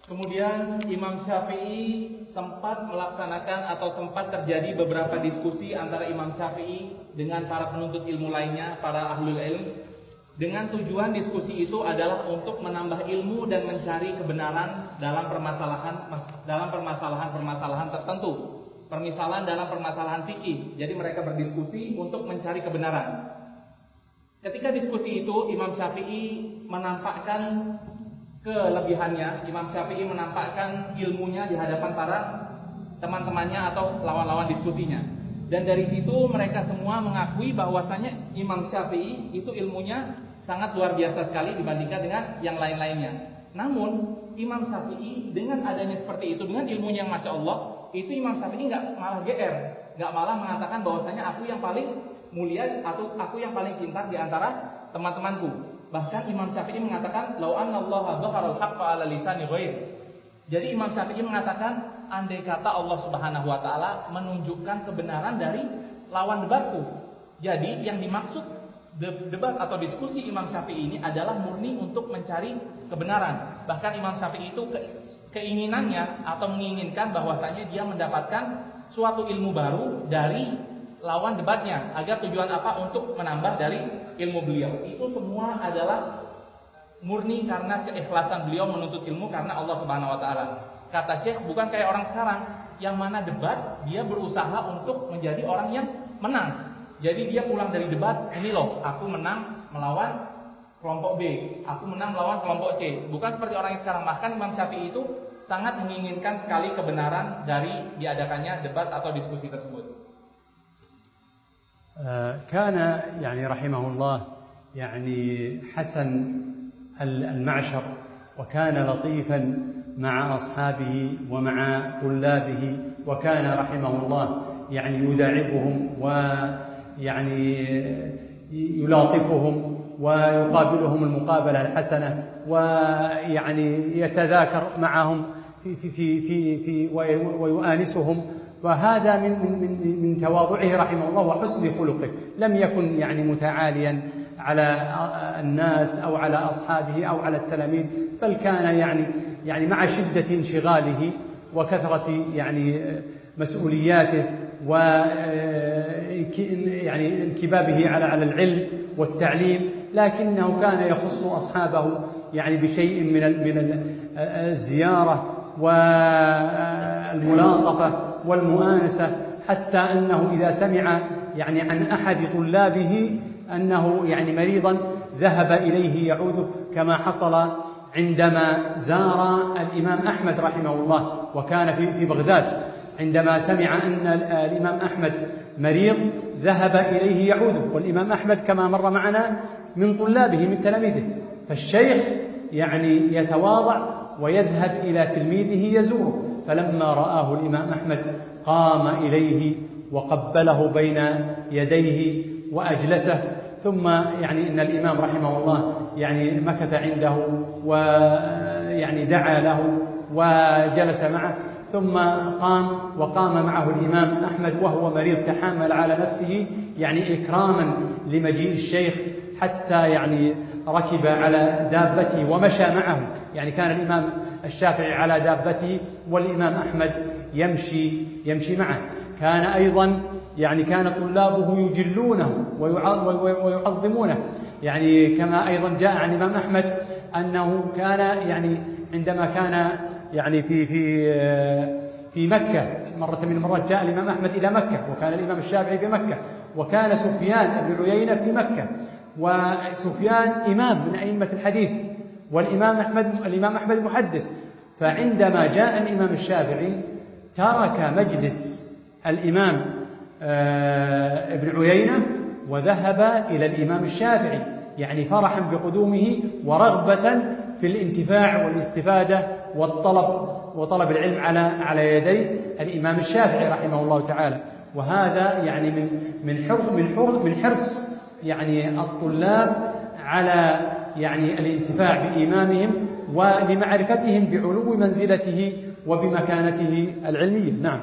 Speaker 2: Kemudian Imam Syafi'i sempat melaksanakan atau sempat terjadi beberapa diskusi antara Imam Syafi'i dengan para penuntut ilmu lainnya, para ahlul ilm. Dengan tujuan diskusi itu adalah untuk menambah ilmu dan mencari kebenaran dalam permasalahan tertentu. Permisalan dalam permasalahan fikih. Jadi mereka berdiskusi untuk mencari kebenaran. Ketika diskusi itu Imam Syafi'i menampakkan kelebihannya, Imam Syafi'i menampakkan ilmunya di hadapan para teman-temannya atau lawan-lawan diskusinya. Dan dari situ mereka semua mengakui bahwasanya Imam Syafi'i itu ilmunya sangat luar biasa sekali dibandingkan dengan yang lain-lainnya. Namun Imam Syafi'i dengan adanya seperti itu, dengan ilmunya yang Masya Allah, itu Imam Syafi'i nggak malah GR, nggak malah mengatakan bahwasanya aku yang paling mulia atau aku yang paling pintar di antara teman-temanku. Bahkan Imam Syafi'i mengatakan lau annallaha dhaharal haqqa ala lisani ghair. Jadi Imam Syafi'i mengatakan andai kata Allah Subhanahu wa taala menunjukkan kebenaran dari lawan debatku. Jadi yang dimaksud debat atau diskusi Imam Syafi'i ini adalah murni untuk mencari kebenaran. Bahkan Imam Syafi'i itu keinginannya atau menginginkan bahwasanya dia mendapatkan suatu ilmu baru dari lawan debatnya, agar tujuan apa? Untuk menambah dari ilmu beliau. Itu semua adalah murni karena keikhlasan beliau menuntut ilmu karena Allah Subhanahu wa taala. Kata Syekh, bukan kayak orang sekarang yang mana debat dia berusaha untuk menjadi orang yang menang. Jadi dia pulang dari debat, ini loh, aku menang melawan kelompok B, aku menang melawan kelompok C. Bukan seperti orang yang sekarang. Bahkan Imam Syafi'i itu sangat menginginkan sekali kebenaran dari diadakannya debat atau diskusi tersebut.
Speaker 1: كان يعني رحمه الله يعني حسن المعشر، وكان لطيفا مع أصحابه ومع طلابه، وكان رحمه الله يعني يداعبهم ويعني يلاطفهم ويقابلهم المقابلة الحسنة، ويعني يتذاكر معهم في ويؤانسهم. وهذا من تواضعه رحمه الله وحسن خلقه. لم يكن يعني متعاليا على الناس أو على أصحابه أو على التلاميذ، بل كان يعني مع شدة انشغاله وكثرة يعني مسؤولياته ويعني انكبابه على العلم والتعليم، لكنه كان يخص أصحابه يعني بشيء من الزيارة والملاطفة والمؤانسة، حتى أنه إذا سمع يعني عن أحد طلابه أنه يعني مريضا ذهب إليه يعوده، كما حصل عندما زار الإمام أحمد رحمه الله وكان في بغداد. عندما سمع أن الإمام أحمد مريض ذهب إليه يعوده، والإمام أحمد كما مر معنا من طلابه من تلاميذه. فالشيخ يعني يتواضع ويذهب إلى تلميذه يزوره. فلما رآه الإمام أحمد قام إليه وقبله بين يديه وأجلسه. ثم يعني إن الإمام رحمه الله يعني مكث عنده ويعني دعا له وجلس معه، ثم وقام معه الإمام أحمد وهو مريض، تحامل على نفسه يعني إكراما لمجيء الشيخ، حتى يعني ركب على دابته ومشى معه. يعني كان الإمام الشافعي على دابته والإمام أحمد يمشي معه. كان أيضا يعني كان طلابه يجلونه ويعظمونه. يعني كما أيضا جاء عن الإمام أحمد أنه كان يعني عندما كان يعني في مكة، مرة من المرات جاء الإمام أحمد إلى مكة، وكان الإمام الشافعي في مكة، وكان سفيان بن عيينة في مكة، وسفيان إمام من أئمة الحديث، والإمام أحمد محدث. فعندما جاء الإمام الشافعي ترك مجلس الإمام ابن عيينة وذهب إلى الإمام الشافعي، يعني فرحا بقدومه ورغبة في الانتفاع والاستفادة وطلب العلم على يدي الإمام الشافعي رحمه الله تعالى. وهذا يعني من حرص يعني الطلاب على يعني الانتفاع بإمامهم ولمعرفتهم بعلو منزلته وبمكانته العلمية. نعم.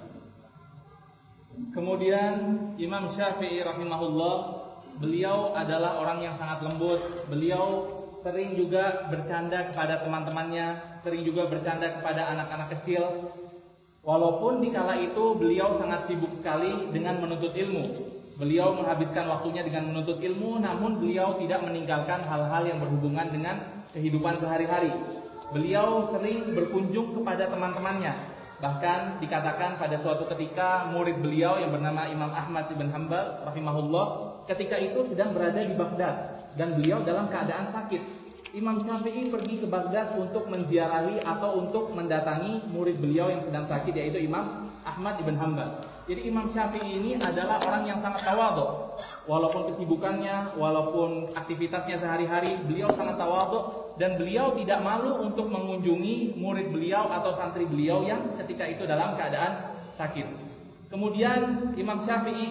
Speaker 2: Kemudian Imam Syafi'i rahimahullah, beliau adalah orang yang sangat lembut. Beliau sering juga bercanda kepada teman-temannya, sering juga bercanda kepada anak-anak kecil. Walaupun dikala itu beliau sangat sibuk sekali dengan menuntut ilmu. Beliau menghabiskan waktunya dengan menuntut ilmu, namun beliau tidak meninggalkan hal-hal yang berhubungan dengan kehidupan sehari-hari. Beliau sering berkunjung kepada teman-temannya. Bahkan dikatakan pada suatu ketika murid beliau yang bernama Imam Ahmad ibn Hanbal rahimahullah ketika itu sedang berada di Baghdad dan beliau dalam keadaan sakit. Imam Syafi'i pergi ke Baghdad untuk menziarahi atau untuk mendatangi murid beliau yang sedang sakit, yaitu Imam Ahmad ibn Hanbal. Jadi Imam Syafi'i ini adalah orang yang sangat tawadhu. Walaupun kesibukannya, walaupun aktivitasnya sehari-hari, beliau sangat tawadhu dan beliau tidak malu untuk mengunjungi murid beliau atau santri beliau yang ketika itu dalam keadaan sakit. Kemudian Imam Syafi'i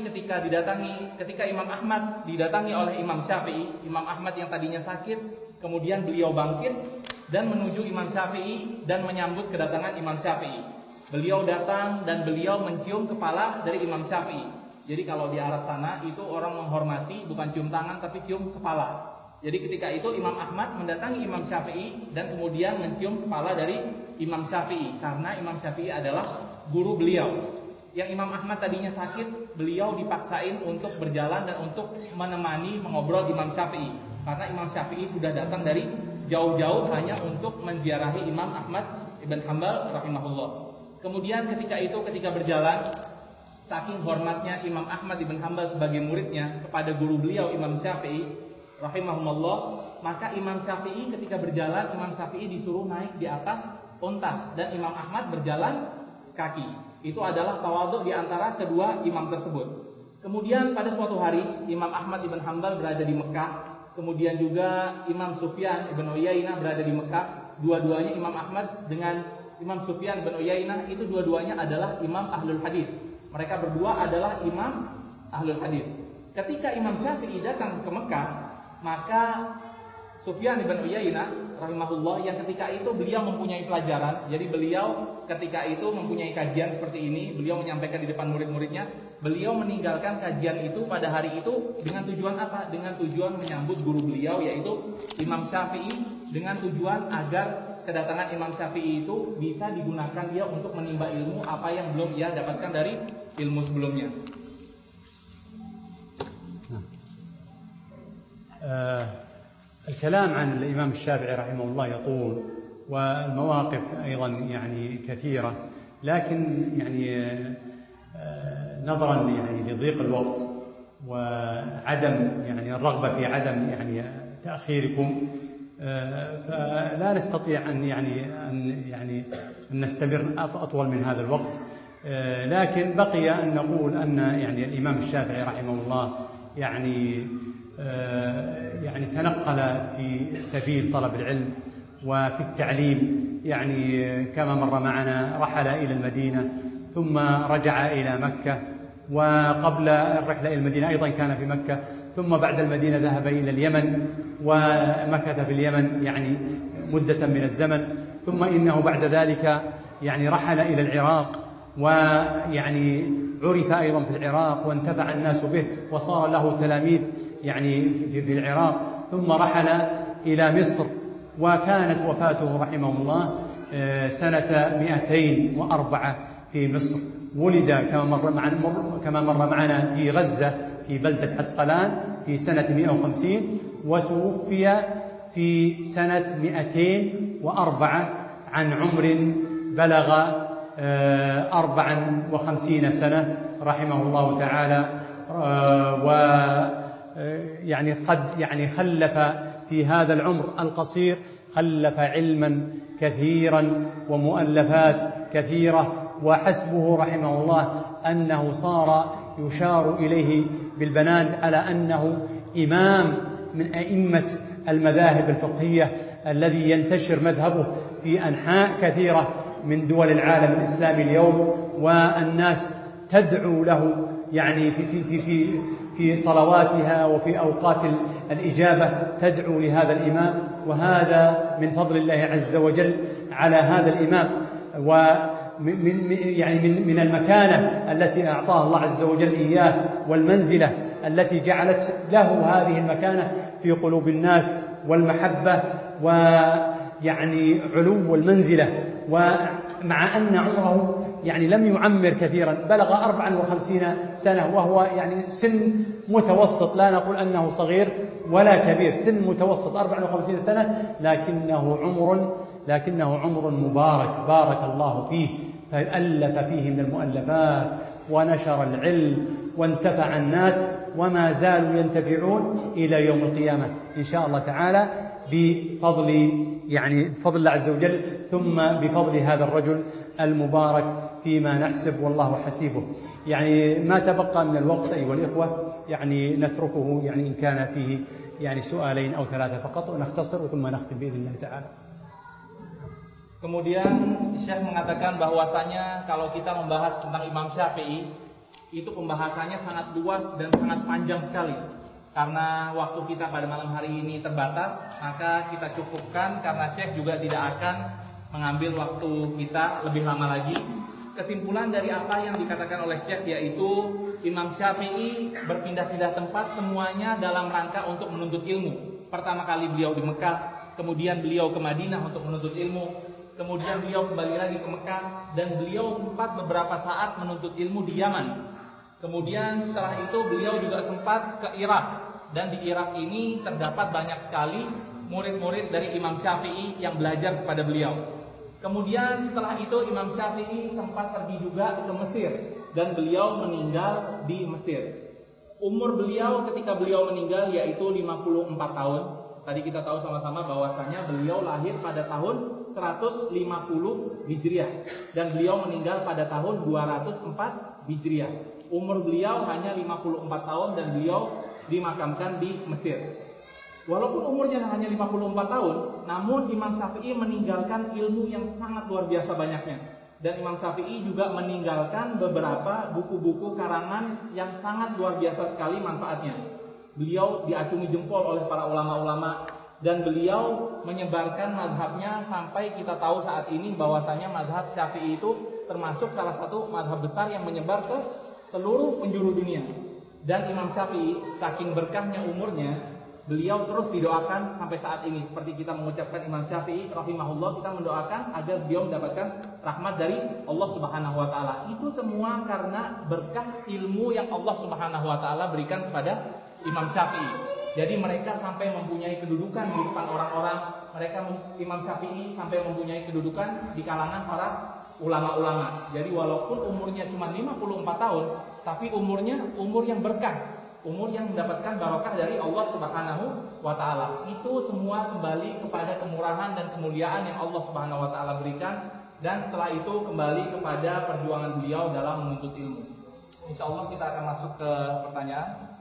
Speaker 2: ketika Imam Ahmad didatangi oleh Imam Syafi'i, Imam Ahmad yang tadinya sakit, kemudian beliau bangkit dan menuju Imam Syafi'i dan menyambut kedatangan Imam Syafi'i. Beliau datang dan beliau mencium kepala dari Imam Syafi'i. Jadi kalau di Arab sana itu orang menghormati bukan cium tangan tapi cium kepala. Jadi ketika itu Imam Ahmad mendatangi Imam Syafi'i dan kemudian mencium kepala dari Imam Syafi'i karena Imam Syafi'i adalah guru beliau. Yang Imam Ahmad tadinya sakit, beliau dipaksain untuk berjalan dan untuk menemani mengobrol Imam Syafi'i karena Imam Syafi'i sudah datang dari jauh-jauh hanya untuk menziarahi Imam Ahmad ibn Hanbal rahimahullah. Kemudian ketika berjalan, saking hormatnya Imam Ahmad ibn Hanbal sebagai muridnya kepada guru beliau Imam Syafi'i rahimahullah, maka Imam Syafi'i ketika berjalan, Imam Syafi'i disuruh naik di atas unta dan Imam Ahmad berjalan kaki. Itu adalah tawadhu di antara kedua imam tersebut. Kemudian pada suatu hari Imam Ahmad ibn Hanbal berada di Mekah, kemudian juga Imam Sufyan ibn Uyainah berada di Mekah. Dua-duanya Imam Ahmad dengan Imam Sufyan ibn Uyainah itu dua-duanya adalah imam ahlul hadis. Mereka berdua adalah imam ahlul hadis. Ketika Imam Syafi'i datang ke Mekah, maka Sufyan ibn Uyainah rahimahullah yang ketika itu beliau mempunyai pelajaran. Jadi beliau ketika itu mempunyai kajian seperti ini, beliau menyampaikan di depan murid-muridnya. Beliau meninggalkan kajian itu pada hari itu dengan tujuan apa? Dengan tujuan menyambut guru beliau yaitu Imam Syafi'i, dengan tujuan agar kedatangan Imam Syafi'i itu bisa digunakan dia untuk menimba ilmu apa yang belum ia dapatkan dari ilmu sebelumnya.
Speaker 1: الكلام عن الإمام الشافعي رحمه الله يطول والمواقف أيضا يعني كثيرة، لكن يعني نظرا يعني لضيق الوقت وعدم يعني الرغبة في عدم يعني تأخيركم، فلا نستطيع أن نستمر أطول من هذا الوقت، لكن بقي أن نقول أن يعني الإمام الشافعي رحمه الله يعني تنقل في سبيل طلب العلم وفي التعليم، يعني كما مر معنا رحل إلى المدينة ثم رجع إلى مكة، وقبل الرحلة إلى المدينة أيضا كان في مكة، ثم بعد المدينة ذهب إلى اليمن ومكث في اليمن يعني مدة من الزمن، ثم إنه بعد ذلك يعني رحل إلى العراق، ويعني عرف أيضا في العراق وانتفع الناس به وصار له تلاميذ يعني في العراق، ثم رحل إلى مصر، وكانت وفاته رحمه الله سنة 204 في مصر. ولد كما مر معنا في غزة في بلدة عسقلان في سنة 150، وتوفي في سنة 204 عن عمر بلغ 54 سنة رحمه الله تعالى، يعني قد يعني خلف في هذا العمر القصير خلف علما كثيرا ومؤلفات كثيرة، وحسبه رحمه الله أنه صار يشار إليه بالبنان على أنه إمام من أئمة المذاهب الفقهية الذي ينتشر مذهبه في أنحاء كثيرة من دول العالم الإسلامي اليوم، والناس تدعو له يعني في صلواتها وفي أوقات الإجابة تدعو لهذا الإمام، وهذا من فضل الله عز وجل على هذا الإمام، ومن المكانة التي أعطاه الله عز وجل إياه والمنزلة التي جعلت له هذه المكانة في قلوب الناس والمحبة ويعني علو المنزلة. ومع أن عمره يعني لم يعمر كثيرا، بلغ 54 سنة، وهو يعني سن متوسط، لا نقول أنه صغير ولا كبير، سن متوسط 54 سنة، لكنه عمر مبارك بارك الله فيه، فألف فيه من المؤلفات ونشر العلم وانتفع الناس، وما زالوا ينتفعون إلى يوم القيامة إن شاء الله تعالى، بفضل الله عز وجل، ثم بفضل هذا الرجل المبارك فيما نحسب والله حسيبه. يعني ما تبقى من الوقت أيها الإخوة يعني نتركه يعني إن كان فيه يعني سؤالين أو 3 فقط، ونختصر ثم نختم بإذن الله تعالى.
Speaker 2: Kemudian Syekh mengatakan bahwasanya kalau kita membahas tentang Imam Syafi'i, itu pembahasannya sangat luas dan sangat panjang sekali. Karena waktu kita pada malam hari ini terbatas, maka kita cukupkan karena Syekh juga tidak akan mengambil waktu kita lebih lama lagi. Kesimpulan dari apa yang dikatakan oleh Syekh yaitu Imam Syafi'i berpindah-pindah tempat semuanya dalam rangka untuk menuntut ilmu. Pertama kali beliau di Mekah, kemudian beliau ke Madinah untuk menuntut ilmu, kemudian beliau kembali lagi ke Mekah, dan beliau sempat beberapa saat menuntut ilmu di Yaman. Kemudian setelah itu beliau juga sempat ke Irak, dan di Irak ini terdapat banyak sekali murid-murid dari Imam Syafi'i yang belajar kepada beliau. Kemudian setelah itu Imam Syafi'i sempat pergi juga ke Mesir, dan beliau meninggal di Mesir. Umur beliau ketika beliau meninggal yaitu 54 tahun. Tadi kita tahu sama-sama bahwasanya beliau lahir pada tahun 150 Hijriah dan beliau meninggal pada tahun 204 Hijriah. Umur beliau hanya 54 tahun dan beliau dimakamkan di Mesir. Walaupun umurnya hanya 54 tahun, namun Imam Syafi'i meninggalkan ilmu yang sangat luar biasa banyaknya. Dan Imam Syafi'i juga meninggalkan beberapa buku-buku karangan yang sangat luar biasa sekali manfaatnya. Beliau diacungi jempol oleh para ulama-ulama, dan beliau menyebarkan mazhabnya sampai kita tahu saat ini bahwasanya mazhab Syafi'i itu termasuk salah satu mazhab besar yang menyebar ke seluruh penjuru dunia. Dan Imam Syafi'i saking berkahnya umurnya, beliau terus didoakan sampai saat ini. Seperti kita mengucapkan Imam Syafi'i rahimahullah, kita mendoakan agar beliau mendapatkan rahmat dari Allah Subhanahu wa taala. Itu semua karena berkah ilmu yang Allah Subhanahu wa taala berikan kepada Imam Syafi'i. Jadi mereka sampai mempunyai kedudukan di depan orang-orang. Imam Syafi'i sampai mempunyai kedudukan di kalangan para ulama-ulama. Jadi walaupun umurnya cuma 54 tahun, tapi umurnya umur yang berkah, umur yang mendapatkan barokah dari Allah Subhanahu wa taala. Itu semua kembali kepada kemurahan dan kemuliaan yang Allah Subhanahu wa taala berikan, dan setelah itu kembali kepada perjuangan beliau dalam menuntut ilmu. Insyaallah kita akan masuk ke pertanyaan.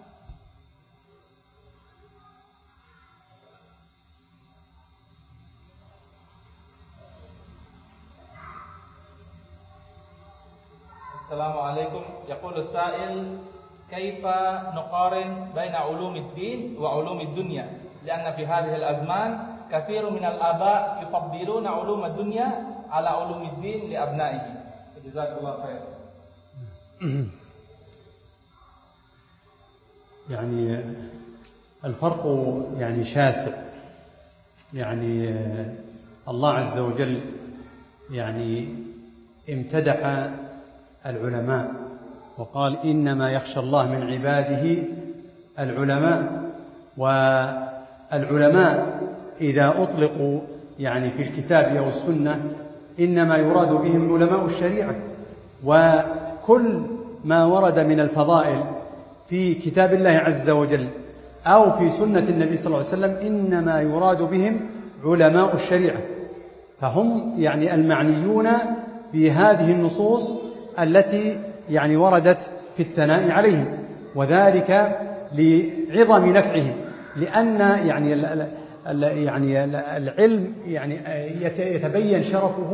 Speaker 2: Assalamualaikum. Yaqulus sa'il, kaifa nuqarin baina ulumiddin wa ulumid dunya? Lianna fi hadhihi al-azman katsirun min al-aba' yufaddiluna ulumad dunya ala ulumiddin li abna'ihi. Jazakallahu khair.
Speaker 1: يعني الفرق يعني شاسع. يعني الله عز وجل يعني امتدح العلماء وقال إنما يخشى الله من عباده العلماء. والعلماء إذا أطلقوا يعني في الكتاب أو السنة إنما يراد بهم علماء الشريعة، وكل ما ورد من الفضائل في كتاب الله عز وجل أو في سنة النبي صلى الله عليه وسلم إنما يراد بهم علماء الشريعة، فهم يعني المعنيون بهذه النصوص التي يعني وردت في الثناء عليهم، وذلك لعظم نفعهم، لأن يعني العلم يعني يتبين شرفه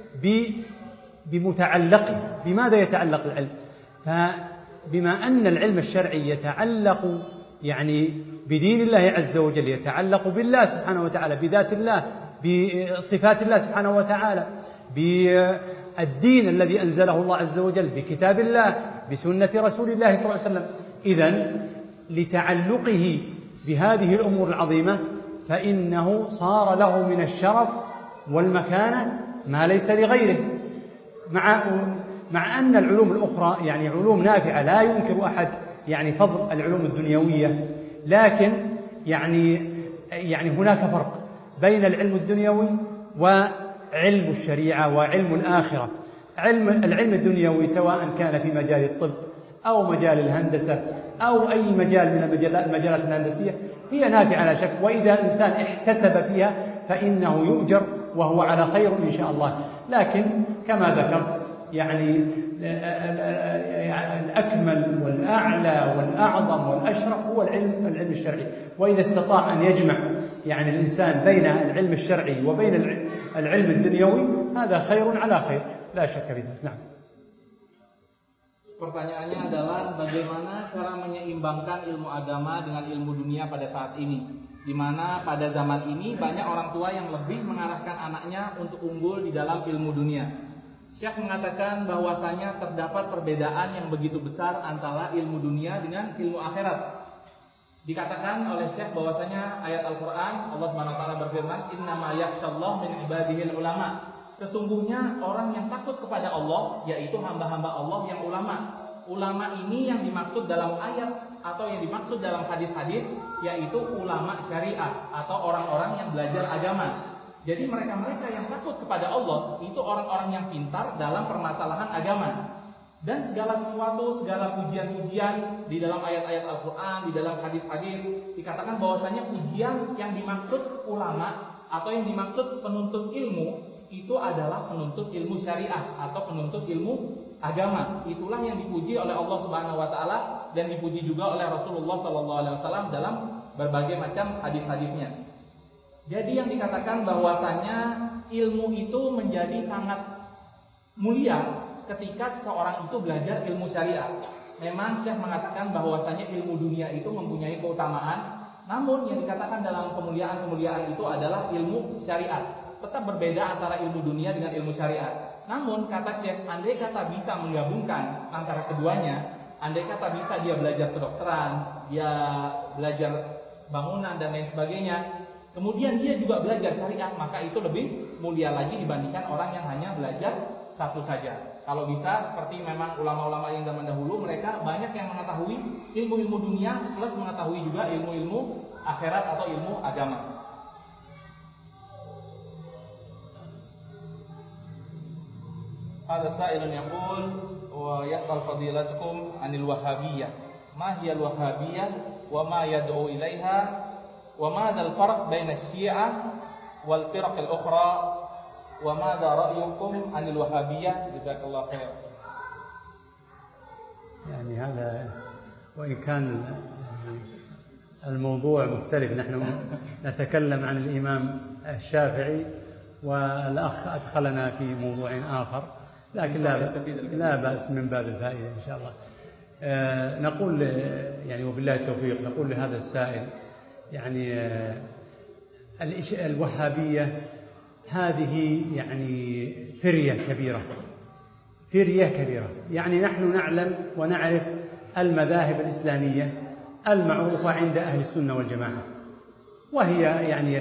Speaker 1: بمتعلقه. بماذا يتعلق العلم؟ فبما أن العلم الشرعي يتعلق يعني بدين الله عز وجل، يتعلق بالله سبحانه وتعالى، بذات الله، بصفات الله سبحانه وتعالى، بالدين الذي أنزله الله عز وجل، بكتاب الله، بسنة رسول الله صلى الله عليه وسلم. إذن لتعلقه بهذه الأمور العظيمة فإنه صار له من الشرف والمكانة ما ليس لغيره، مع أن العلوم الأخرى يعني علوم نافعة لا ينكر أحد يعني فضل العلوم الدنيوية، لكن يعني هناك فرق بين العلم الدنيوي وعلم الشريعة وعلم الآخرة. العلم الدنيوي سواء كان في مجال الطب أو مجال الهندسة أو أي مجال من المجالات الهندسية هي نافعة لا شك، وإذا الإنسان احتسب فيها فإنه يؤجر وهو على خير إن شاء الله. لكن كما ذكرت يعني الأكمل والأعلى والأعظم والأشرف هو العلم الشرعي، وإذا استطاع أن يجمع يعني الإنسان بين العلم الشرعي وبين العلم الدنيوي هذا خير على خير لا شك في ذلك. نعم.
Speaker 2: Pertanyaannya adalah bagaimana cara menyeimbangkan ilmu agama dengan ilmu dunia pada saat ini, di mana pada zaman ini banyak orang tua yang lebih mengarahkan anaknya untuk unggul di dalam ilmu dunia. Syekh mengatakan bahwasanya terdapat perbedaan yang begitu besar antara ilmu dunia dengan ilmu akhirat. Dikatakan oleh Syekh bahwasanya ayat Al-Qur'an Allah SWT berfirman, "Innama yakhshallahu min ibadihil ulama." Sesungguhnya orang yang takut kepada Allah yaitu hamba-hamba Allah yang ulama. Ulama ini yang dimaksud dalam ayat atau yang dimaksud dalam hadis-hadis yaitu ulama syariah atau orang-orang yang belajar agama. Jadi mereka-mereka yang takut kepada Allah itu orang-orang yang pintar dalam permasalahan agama. Dan segala sesuatu, segala pujian-pujian di dalam ayat-ayat Al-Quran, di dalam hadis-hadis dikatakan bahwasanya pujian yang dimaksud ulama atau yang dimaksud penuntut ilmu itu adalah penuntut ilmu syariah atau penuntut ilmu agama. Itulah yang dipuji oleh Allah Subhanahu wa taala dan dipuji juga oleh Rasulullah sallallahu alaihi wasallam dalam berbagai macam hadis-hadisnya. Jadi yang dikatakan bahwasanya ilmu itu menjadi sangat mulia ketika seseorang itu belajar ilmu syariah. Memang Syekh mengatakan bahwasanya ilmu dunia itu mempunyai keutamaan, namun yang dikatakan dalam kemuliaan-kemuliaan itu adalah ilmu syariat. Tetap berbeda antara ilmu dunia dengan ilmu syariat. Namun kata Syekh, andai kata bisa menggabungkan antara keduanya, andai kata bisa dia belajar kedokteran, dia belajar bangunan dan lain sebagainya, kemudian dia juga belajar syariat, maka itu lebih mulia lagi dibandingkan orang yang hanya belajar satu saja. Kalau bisa seperti memang ulama-ulama yang zaman dahulu, mereka banyak yang mengetahui ilmu-ilmu dunia plus mengetahui juga ilmu-ilmu akhirat atau ilmu agama. Ada sa'ilun yaqul wa yas'al fadilatukum 'anil wahhabiyyah. Ma hiya al-wahhabiyyah wa ma yad'u ilaiha wa ma dzal farq baina asy-syi'ah wal firaq al-ukhra wa ma dha ra'yukum 'anil wahhabiyyah? Jazakallahu khair.
Speaker 1: يعني هذا وإن كان الموضوع مختلف، نحن نتكلم عن الإمام الشافعي والأخ أدخلنا في موضوع آخر، لكن لا بأس من باب الفائدة إن شاء الله. نقول يعني وبالله التوفيق، نقول لهذا السائل يعني الوهابية هذه يعني فرية كبيرة، يعني نحن نعلم ونعرف المذاهب الإسلامية المعروفة عند أهل السنة والجماعة، وهي يعني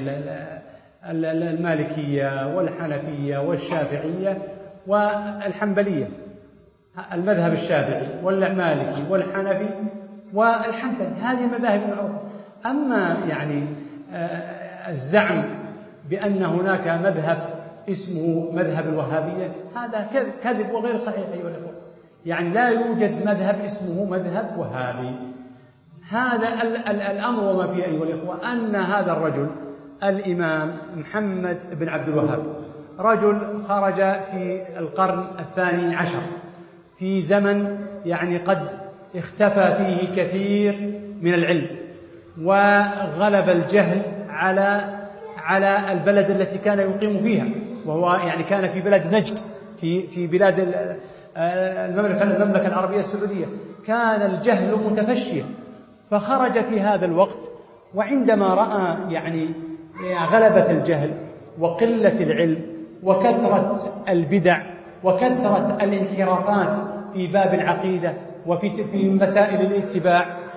Speaker 1: المالكية والحنفية والشافعية والحنبلية، المذهب الشافعي والمالكي والحنفي والحنبلي، هذه المذاهب المعروفة. أما يعني الزعم بأن هناك مذهب اسمه مذهب الوهابية هذا كذب وغير صحيح أيها الأخوة. يعني لا يوجد مذهب اسمه مذهب وهابي. هذا الأمر وما فيه أيها الأخوة أن هذا الرجل الإمام محمد بن عبد الوهاب رجل خرج في القرن 12 في زمن يعني قد اختفى فيه كثير من العلم، وغلب الجهل على البلد التي كان يقيم فيها، وهو يعني كان في بلاد نجد في بلاد المملكة العربية السعودية، كان الجهل متفشيا، فخرج في هذا الوقت. وعندما رأى يعني غلبة الجهل وقلة العلم وكثرة البدع وكثرة الانحرافات في باب العقيدة وفي مسائل الاتباع،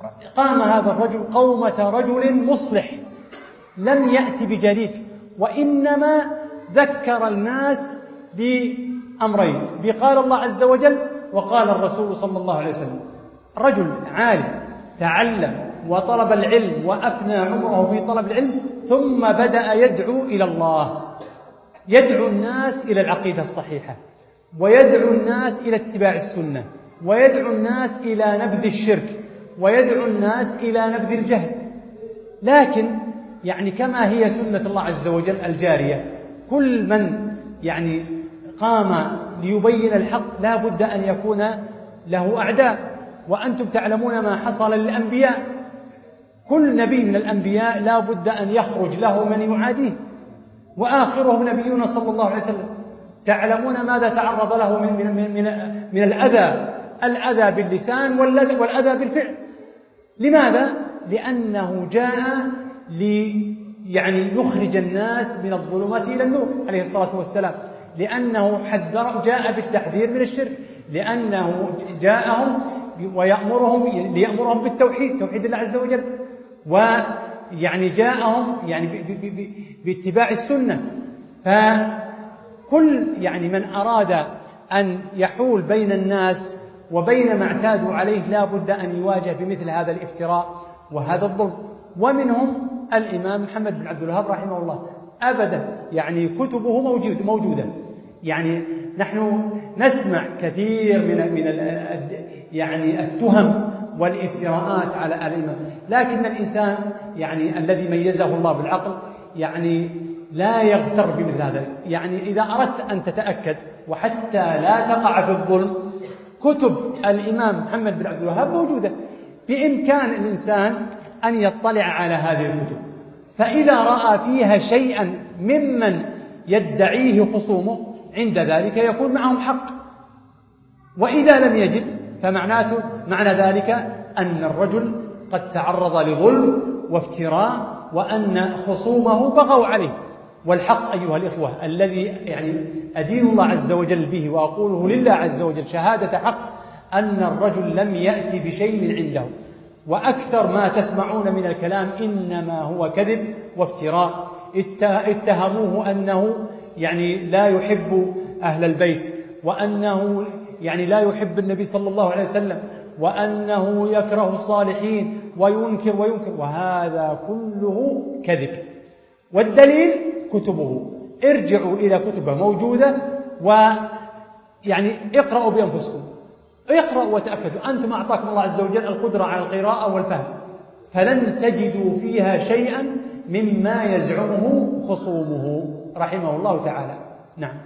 Speaker 1: قام هذا الرجل قومة رجل مصلح لم يأتي بجديد، وإنما ذكر الناس بأمرين، بقال الله عز وجل وقال الرسول صلى الله عليه وسلم. رجل عالم تعلم وطلب العلم وأفنى عمره في طلب العلم، ثم بدأ يدعو إلى الله، يدعو الناس إلى العقيدة الصحيحة، ويدعو الناس إلى اتباع السنة، ويدعو الناس إلى نبذ الشرك، ويدعو الناس إلى نبذ الجهل. لكن يعني كما هي سنة الله عز وجل الجارية، كل من يعني قام ليبين الحق لا بد أن يكون له أعداء، وأنتم تعلمون ما حصل للأنبياء، كل نبي من الأنبياء لا بد أن يخرج له من يعاديه، وآخرهم نبينا صلى الله عليه وسلم. تعلمون ماذا تعرض له من الأذى باللسان والأذى بالفعل. لماذا؟ لأنه جاء يعني يخرج الناس من الظلمات إلى النور عليه الصلاة والسلام، لأنه جاء بالتحذير من الشرك، لأنه جاءهم ليأمرهم بالتوحيد، توحيد الله عز وجل، ويعني جاءهم يعني باتباع السنة. فكل يعني من أراد أن يحول بين الناس وبين ما اعتادوا عليه لا بد أن يواجه بمثل هذا الافتراء وهذا الظلم. ومنهم الإمام محمد بن عبد الوهاب رحمه الله، أبدا يعني كتبه موجودة. يعني نحن نسمع كثير من يعني التهم والافتراءات على الإمام، لكن الإنسان يعني الذي ميزه الله بالعقل يعني لا يغتر بمثل هذا. يعني إذا أردت أن تتأكد وحتى لا تقع في الظلم، كتب الإمام محمد بن عبد الوهاب موجودة، بإمكان الإنسان أن يطلع على هذه الكتب، فإذا رأى فيها شيئا ممن يدعيه خصومه عند ذلك يكون معهم حق، وإذا لم يجد معنى ذلك أن الرجل قد تعرض لظلم وافتراء، وأن خصومه بغوا عليه. والحق أيها الإخوة الذي يعني أدين الله عز وجل به وأقوله لله عز وجل شهادة حق، أن الرجل لم يأتي بشيء من عنده، وأكثر ما تسمعون من الكلام إنما هو كذب وافتراء. اتهموه أنه يعني لا يحب أهل البيت، وأنه يعني لا يحب النبي صلى الله عليه وسلم، وأنه يكره الصالحين وينكر، وهذا كله كذب. والدليل كتبه، ارجعوا إلى كتبه موجودة، ويعني اقرأوا بأنفسكم، اقرأوا وتأكدوا. أنتم أعطاكم الله عز وجل القدرة على القراءة والفهم، فلن تجدوا فيها شيئا مما يزعمه خصومه رحمه الله تعالى. نعم.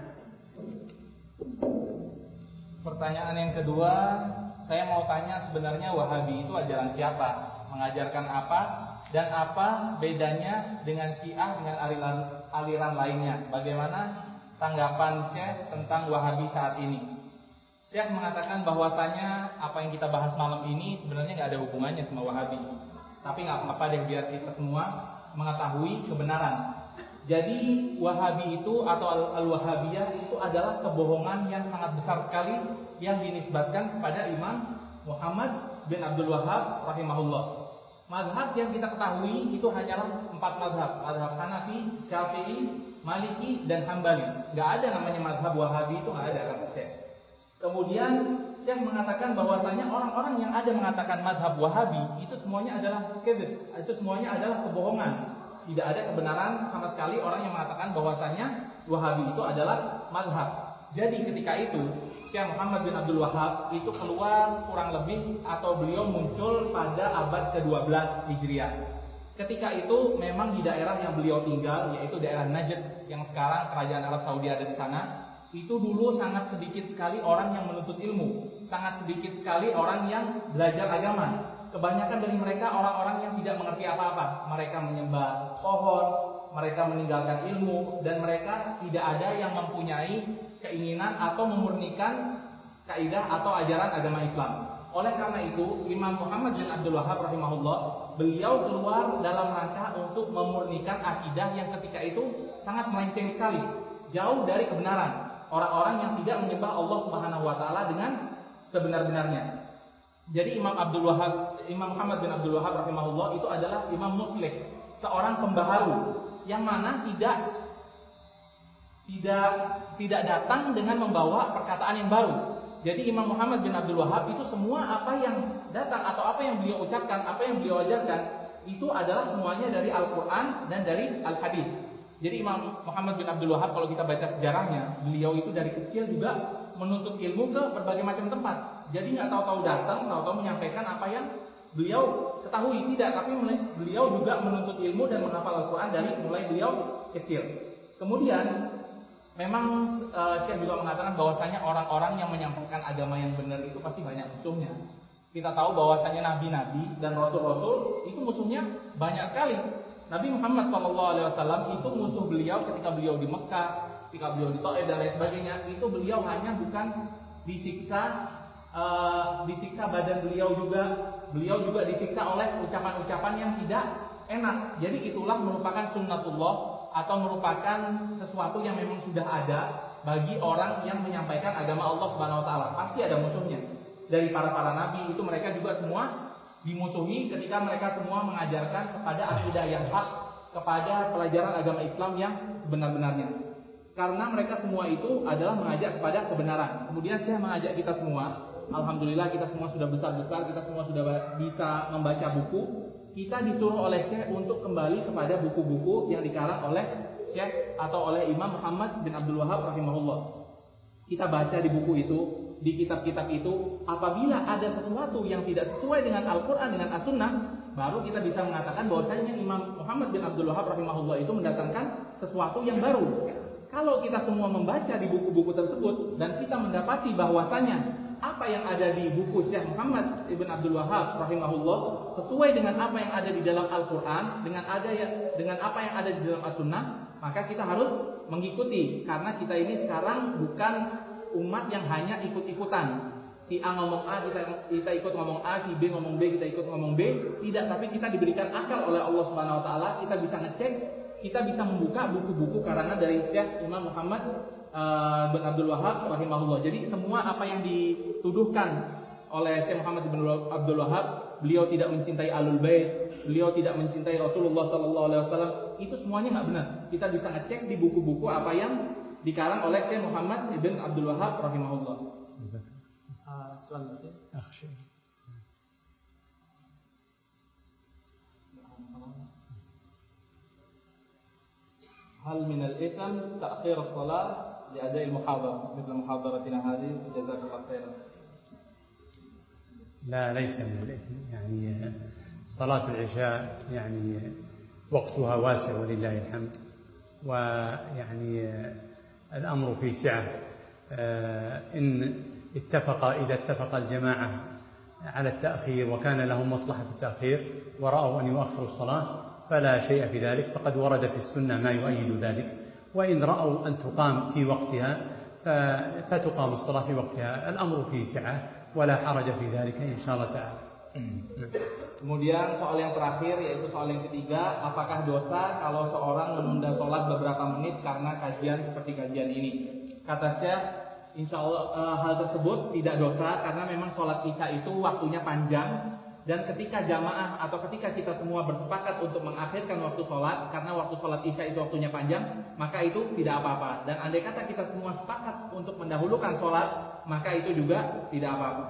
Speaker 2: Pertanyaan yang kedua, saya mau tanya sebenarnya Wahabi itu ajaran siapa? Mengajarkan apa? Dan apa bedanya dengan Syiah dengan aliran lainnya? Bagaimana tanggapan Syekh tentang Wahabi saat ini? Syekh mengatakan bahwasanya apa yang kita bahas malam ini sebenarnya nggak ada hubungannya sama Wahabi. Tapi nggak apa-apa deh, biar kita semua mengetahui kebenaran. Jadi Wahabi itu atau Al-Wahabiyah itu adalah kebohongan yang sangat besar sekali yang dinisbatkan kepada Imam Muhammad bin Abdul Wahhab rahimahullah. Mazhab yang kita ketahui itu hanyalah 4 mazhab: mazhab Hanafi, Syafi'i, Maliki, dan Hambali. Gak ada namanya mazhab Wahabi, itu gak ada, kata Syekh. Kemudian Syekh mengatakan bahwasanya orang-orang yang ada mengatakan mazhab Wahabi itu semuanya adalah kadzib, itu semuanya adalah kebohongan. Tidak ada kebenaran sama sekali orang yang mengatakan bahwasanya Wahabi itu adalah mazhab. Jadi ketika itu Syekh Muhammad bin Abdul Wahhab itu keluar kurang lebih, atau beliau muncul pada abad ke-12 Hijriah. Ketika itu memang di daerah yang beliau tinggal, yaitu daerah Najd yang sekarang kerajaan Arab Saudi ada di sana, itu dulu sangat sedikit sekali orang yang menuntut ilmu, sangat sedikit sekali orang yang belajar agama. Kebanyakan dari mereka orang-orang yang tidak mengerti apa-apa. Mereka menyembah pohon, mereka meninggalkan ilmu, dan mereka tidak ada yang mempunyai keinginan atau memurnikan kaidah atau ajaran agama Islam. Oleh karena itu, Imam Muhammad bin Abdul Wahhab rahimahullah, beliau keluar dalam rangka untuk memurnikan akidah yang ketika itu sangat melenceng sekali, jauh dari kebenaran. Orang-orang yang tidak menyembah Allah Subhanahu wa taala dengan sebenar-benarnya. Jadi Imam Muhammad bin Abdul Wahhab rahimahullah itu adalah imam muslih, seorang pembaharu yang mana tidak datang dengan membawa perkataan yang baru. Jadi Imam Muhammad bin Abdul Wahhab itu semua apa yang datang atau apa yang beliau ucapkan, apa yang beliau ajarkan itu adalah semuanya dari Al-Qur'an dan dari Al-Hadis. Jadi Imam Muhammad bin Abdul Wahhab kalau kita baca sejarahnya, beliau itu dari kecil juga menuntut ilmu ke berbagai macam tempat. Jadi nggak tahu-tahu datang, tahu-tahu menyampaikan apa yang beliau ketahui, tidak, tapi beliau juga menuntut ilmu dan menghafal Al-Quran dari mulai beliau kecil. Kemudian memang Syekh juga mengatakan bahwasanya orang-orang yang menyampaikan agama yang benar itu pasti banyak musuhnya. Kita tahu bahwasanya nabi-nabi dan rasul-rasul itu musuhnya banyak sekali. Nabi Muhammad SAW itu musuh beliau ketika beliau di Mekah, ketika beliau di Taif dan lain sebagainya. Itu beliau hanya bukan disiksa badan beliau juga disiksa oleh ucapan-ucapan yang tidak enak. Jadi itulah merupakan sunnatullah atau merupakan sesuatu yang memang sudah ada bagi orang yang menyampaikan agama Allah Subhanahu wa taala. Pasti ada musuhnya. Dari para nabi itu mereka juga semua dimusuhi ketika mereka semua mengajarkan kepada akidah yang hak, kepada pelajaran agama Islam yang sebenar-benarnya. Karena mereka semua itu adalah mengajak kepada kebenaran. Kemudian saya mengajak kita semua, alhamdulillah kita semua sudah besar-besar, kita semua sudah bisa membaca buku. Kita disuruh oleh Syekh untuk kembali kepada buku-buku yang dikarang oleh Syekh atau oleh Imam Muhammad bin Abdul Wahhab rahimahullah. Kita baca di buku itu, di kitab-kitab itu, apabila ada sesuatu yang tidak sesuai dengan Al-Quran, dengan As-Sunnah, baru kita bisa mengatakan bahwasanya Imam Muhammad bin Abdul Wahhab rahimahullah itu mendatangkan sesuatu yang baru. Kalau kita semua membaca di buku-buku tersebut dan kita mendapati bahwasanya apa yang ada di buku Syekh Muhammad ibn Abdul Wahhab rahimahullah sesuai dengan apa yang ada di dalam Al-Quran, dengan apa yang ada di dalam As-Sunnah, maka kita harus mengikuti. Karena kita ini sekarang bukan umat yang hanya ikut-ikutan. Si A ngomong A, kita ikut ngomong A, si B ngomong B, kita ikut ngomong B. Tidak, tapi kita diberikan akal oleh Allah Subhanahu wa taala, kita bisa ngecek, kita bisa membuka buku-buku karangan dari Syekh Imam Muhammad bin Abdul Wahhab rahimahullah. Jadi semua apa yang dituduhkan oleh Syekh Muhammad bin Abdul Wahhab, beliau tidak mencintai Ahlul Bait, beliau tidak mencintai Rasulullah sallallahu alaihi wasallam, itu semuanya enggak benar. Kita bisa ngecek di buku-buku apa yang dikarang oleh Syekh Muhammad bin Abdul Wahhab rahimahullah. Selanjutnya هل من الإثم تأخير الصلاة لأداء المحاضرة مثل محاضرتنا هذه؟ جزاك الله خيرا.
Speaker 1: لا، ليس من الإثم. يعني صلاة العشاء يعني وقتها واسع ولله الحمد، ويعني الأمر في سعة. إذا اتفق الجماعة على التأخير وكان لهم مصلحة في التأخير ورأوا أن يؤخروا الصلاة فلا شيء في ذلك، فقد ورد في السنة ما يؤيد ذلك. وإن رأوا أن تقام في وقتها فتقام الصلاة في وقتها. الأمر فيه سعة ولا حرج في ذلك إن شاء الله تعالى.
Speaker 2: Kemudian soal yang terakhir, yaitu soal yang ketiga, apakah dosa kalau seorang menunda sholat beberapa menit karena kajian seperti kajian ini? Kata Syekh, insya Allah hal tersebut tidak dosa, karena memang sholat isya itu waktunya panjang. Dan ketika jamaah atau ketika kita semua bersepakat untuk mengakhirkan waktu sholat, karena waktu sholat isya itu waktunya panjang, maka itu tidak apa-apa. Dan andai kata kita semua sepakat untuk mendahulukan sholat, maka itu juga tidak apa-apa.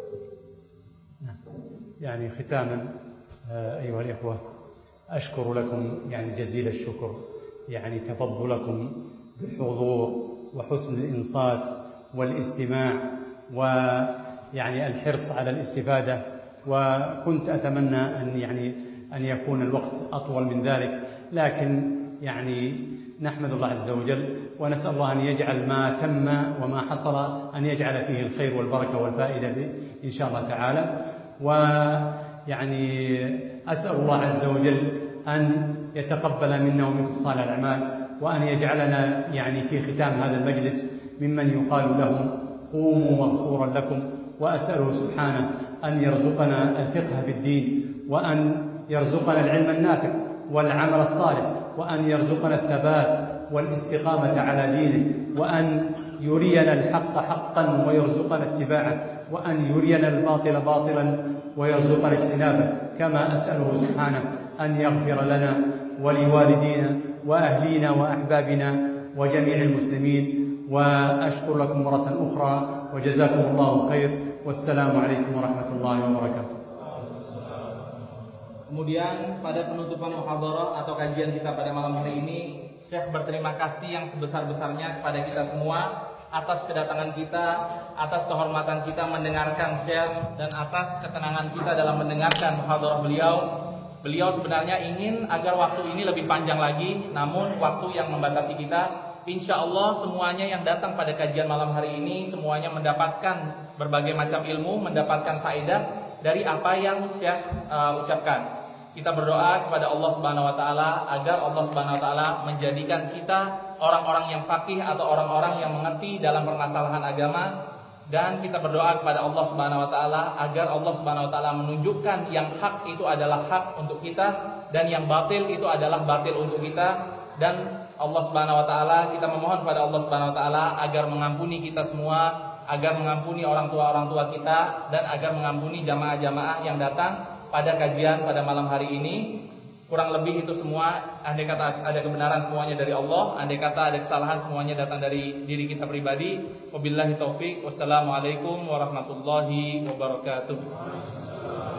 Speaker 1: يعني ختاما أيها الإخوة، أشكر لكم يعني جزيل الشكر، يعني تفضلكم بالحضور وحسن الإنصات والاستماع ويعني الحرص على الاستفادة. وكنت أتمنى أن يكون الوقت أطول من ذلك، لكن يعني نحمد الله عز وجل ونسأل الله أن يجعل ما تم وما حصل أن يجعل فيه الخير والبركة والفائدة إن شاء الله تعالى. ويعني أسأل الله عز وجل أن يتقبل منا ومنكم صالح الأعمال، وأن يجعلنا يعني في ختام هذا المجلس ممن يقال لهم قوموا مغفورا لكم. وأسأله سبحانه أن يرزقنا الفقه في الدين، وأن يرزقنا العلم النافع والعمل الصالح، وأن يرزقنا الثبات والاستقامة على دينه، وأن يرينا الحق حقا ويرزقنا اتباعه، وأن يرينا الباطل باطلا ويرزقنا اجتنابه. كما أسأله سبحانه أن يغفر لنا ولوالدينا وأهلينا وأحبابنا وجميع المسلمين. وأشكر لكم مرة أخرى وجزاكم الله خير، والسلام عليكم ورحمة الله وبركاته.
Speaker 2: Kemudian pada penutupan muhadharah atau kajian kita pada malam hari ini, Syekh berterima kasih yang sebesar-besarnya kepada kita semua atas kedatangan kita, atas kehormatan kita mendengarkan Syekh, dan atas ketenangan kita dalam mendengarkan muhadharah beliau. Beliau sebenarnya ingin agar waktu ini lebih panjang lagi, namun waktu yang membatasi kita. Insya Allah semuanya yang datang pada kajian malam hari ini semuanya mendapatkan berbagai macam ilmu, mendapatkan faedah dari apa yang Syekh ucapkan. Kita berdoa kepada Allah Subhanahu wa taala agar Allah Subhanahu wa taala menjadikan kita orang-orang yang faqih atau orang-orang yang mengerti dalam permasalahan agama, dan kita berdoa kepada Allah Subhanahu wa taala agar Allah Subhanahu wa taala menunjukkan yang hak itu adalah hak untuk kita dan yang batil itu adalah batil untuk kita. Dan Allah Subhanahu wa taala, kita memohon kepada Allah Subhanahu wa taala agar mengampuni kita semua, agar mengampuni orang tua kita, dan agar mengampuni jamaah-jamaah yang datang pada kajian pada malam hari ini. Kurang lebih itu semua, andai kata ada kebenaran semuanya dari Allah, andai kata ada kesalahan semuanya datang dari diri kita pribadi. Wabillahi taufik. Wassalamualaikum warahmatullahi wabarakatuh.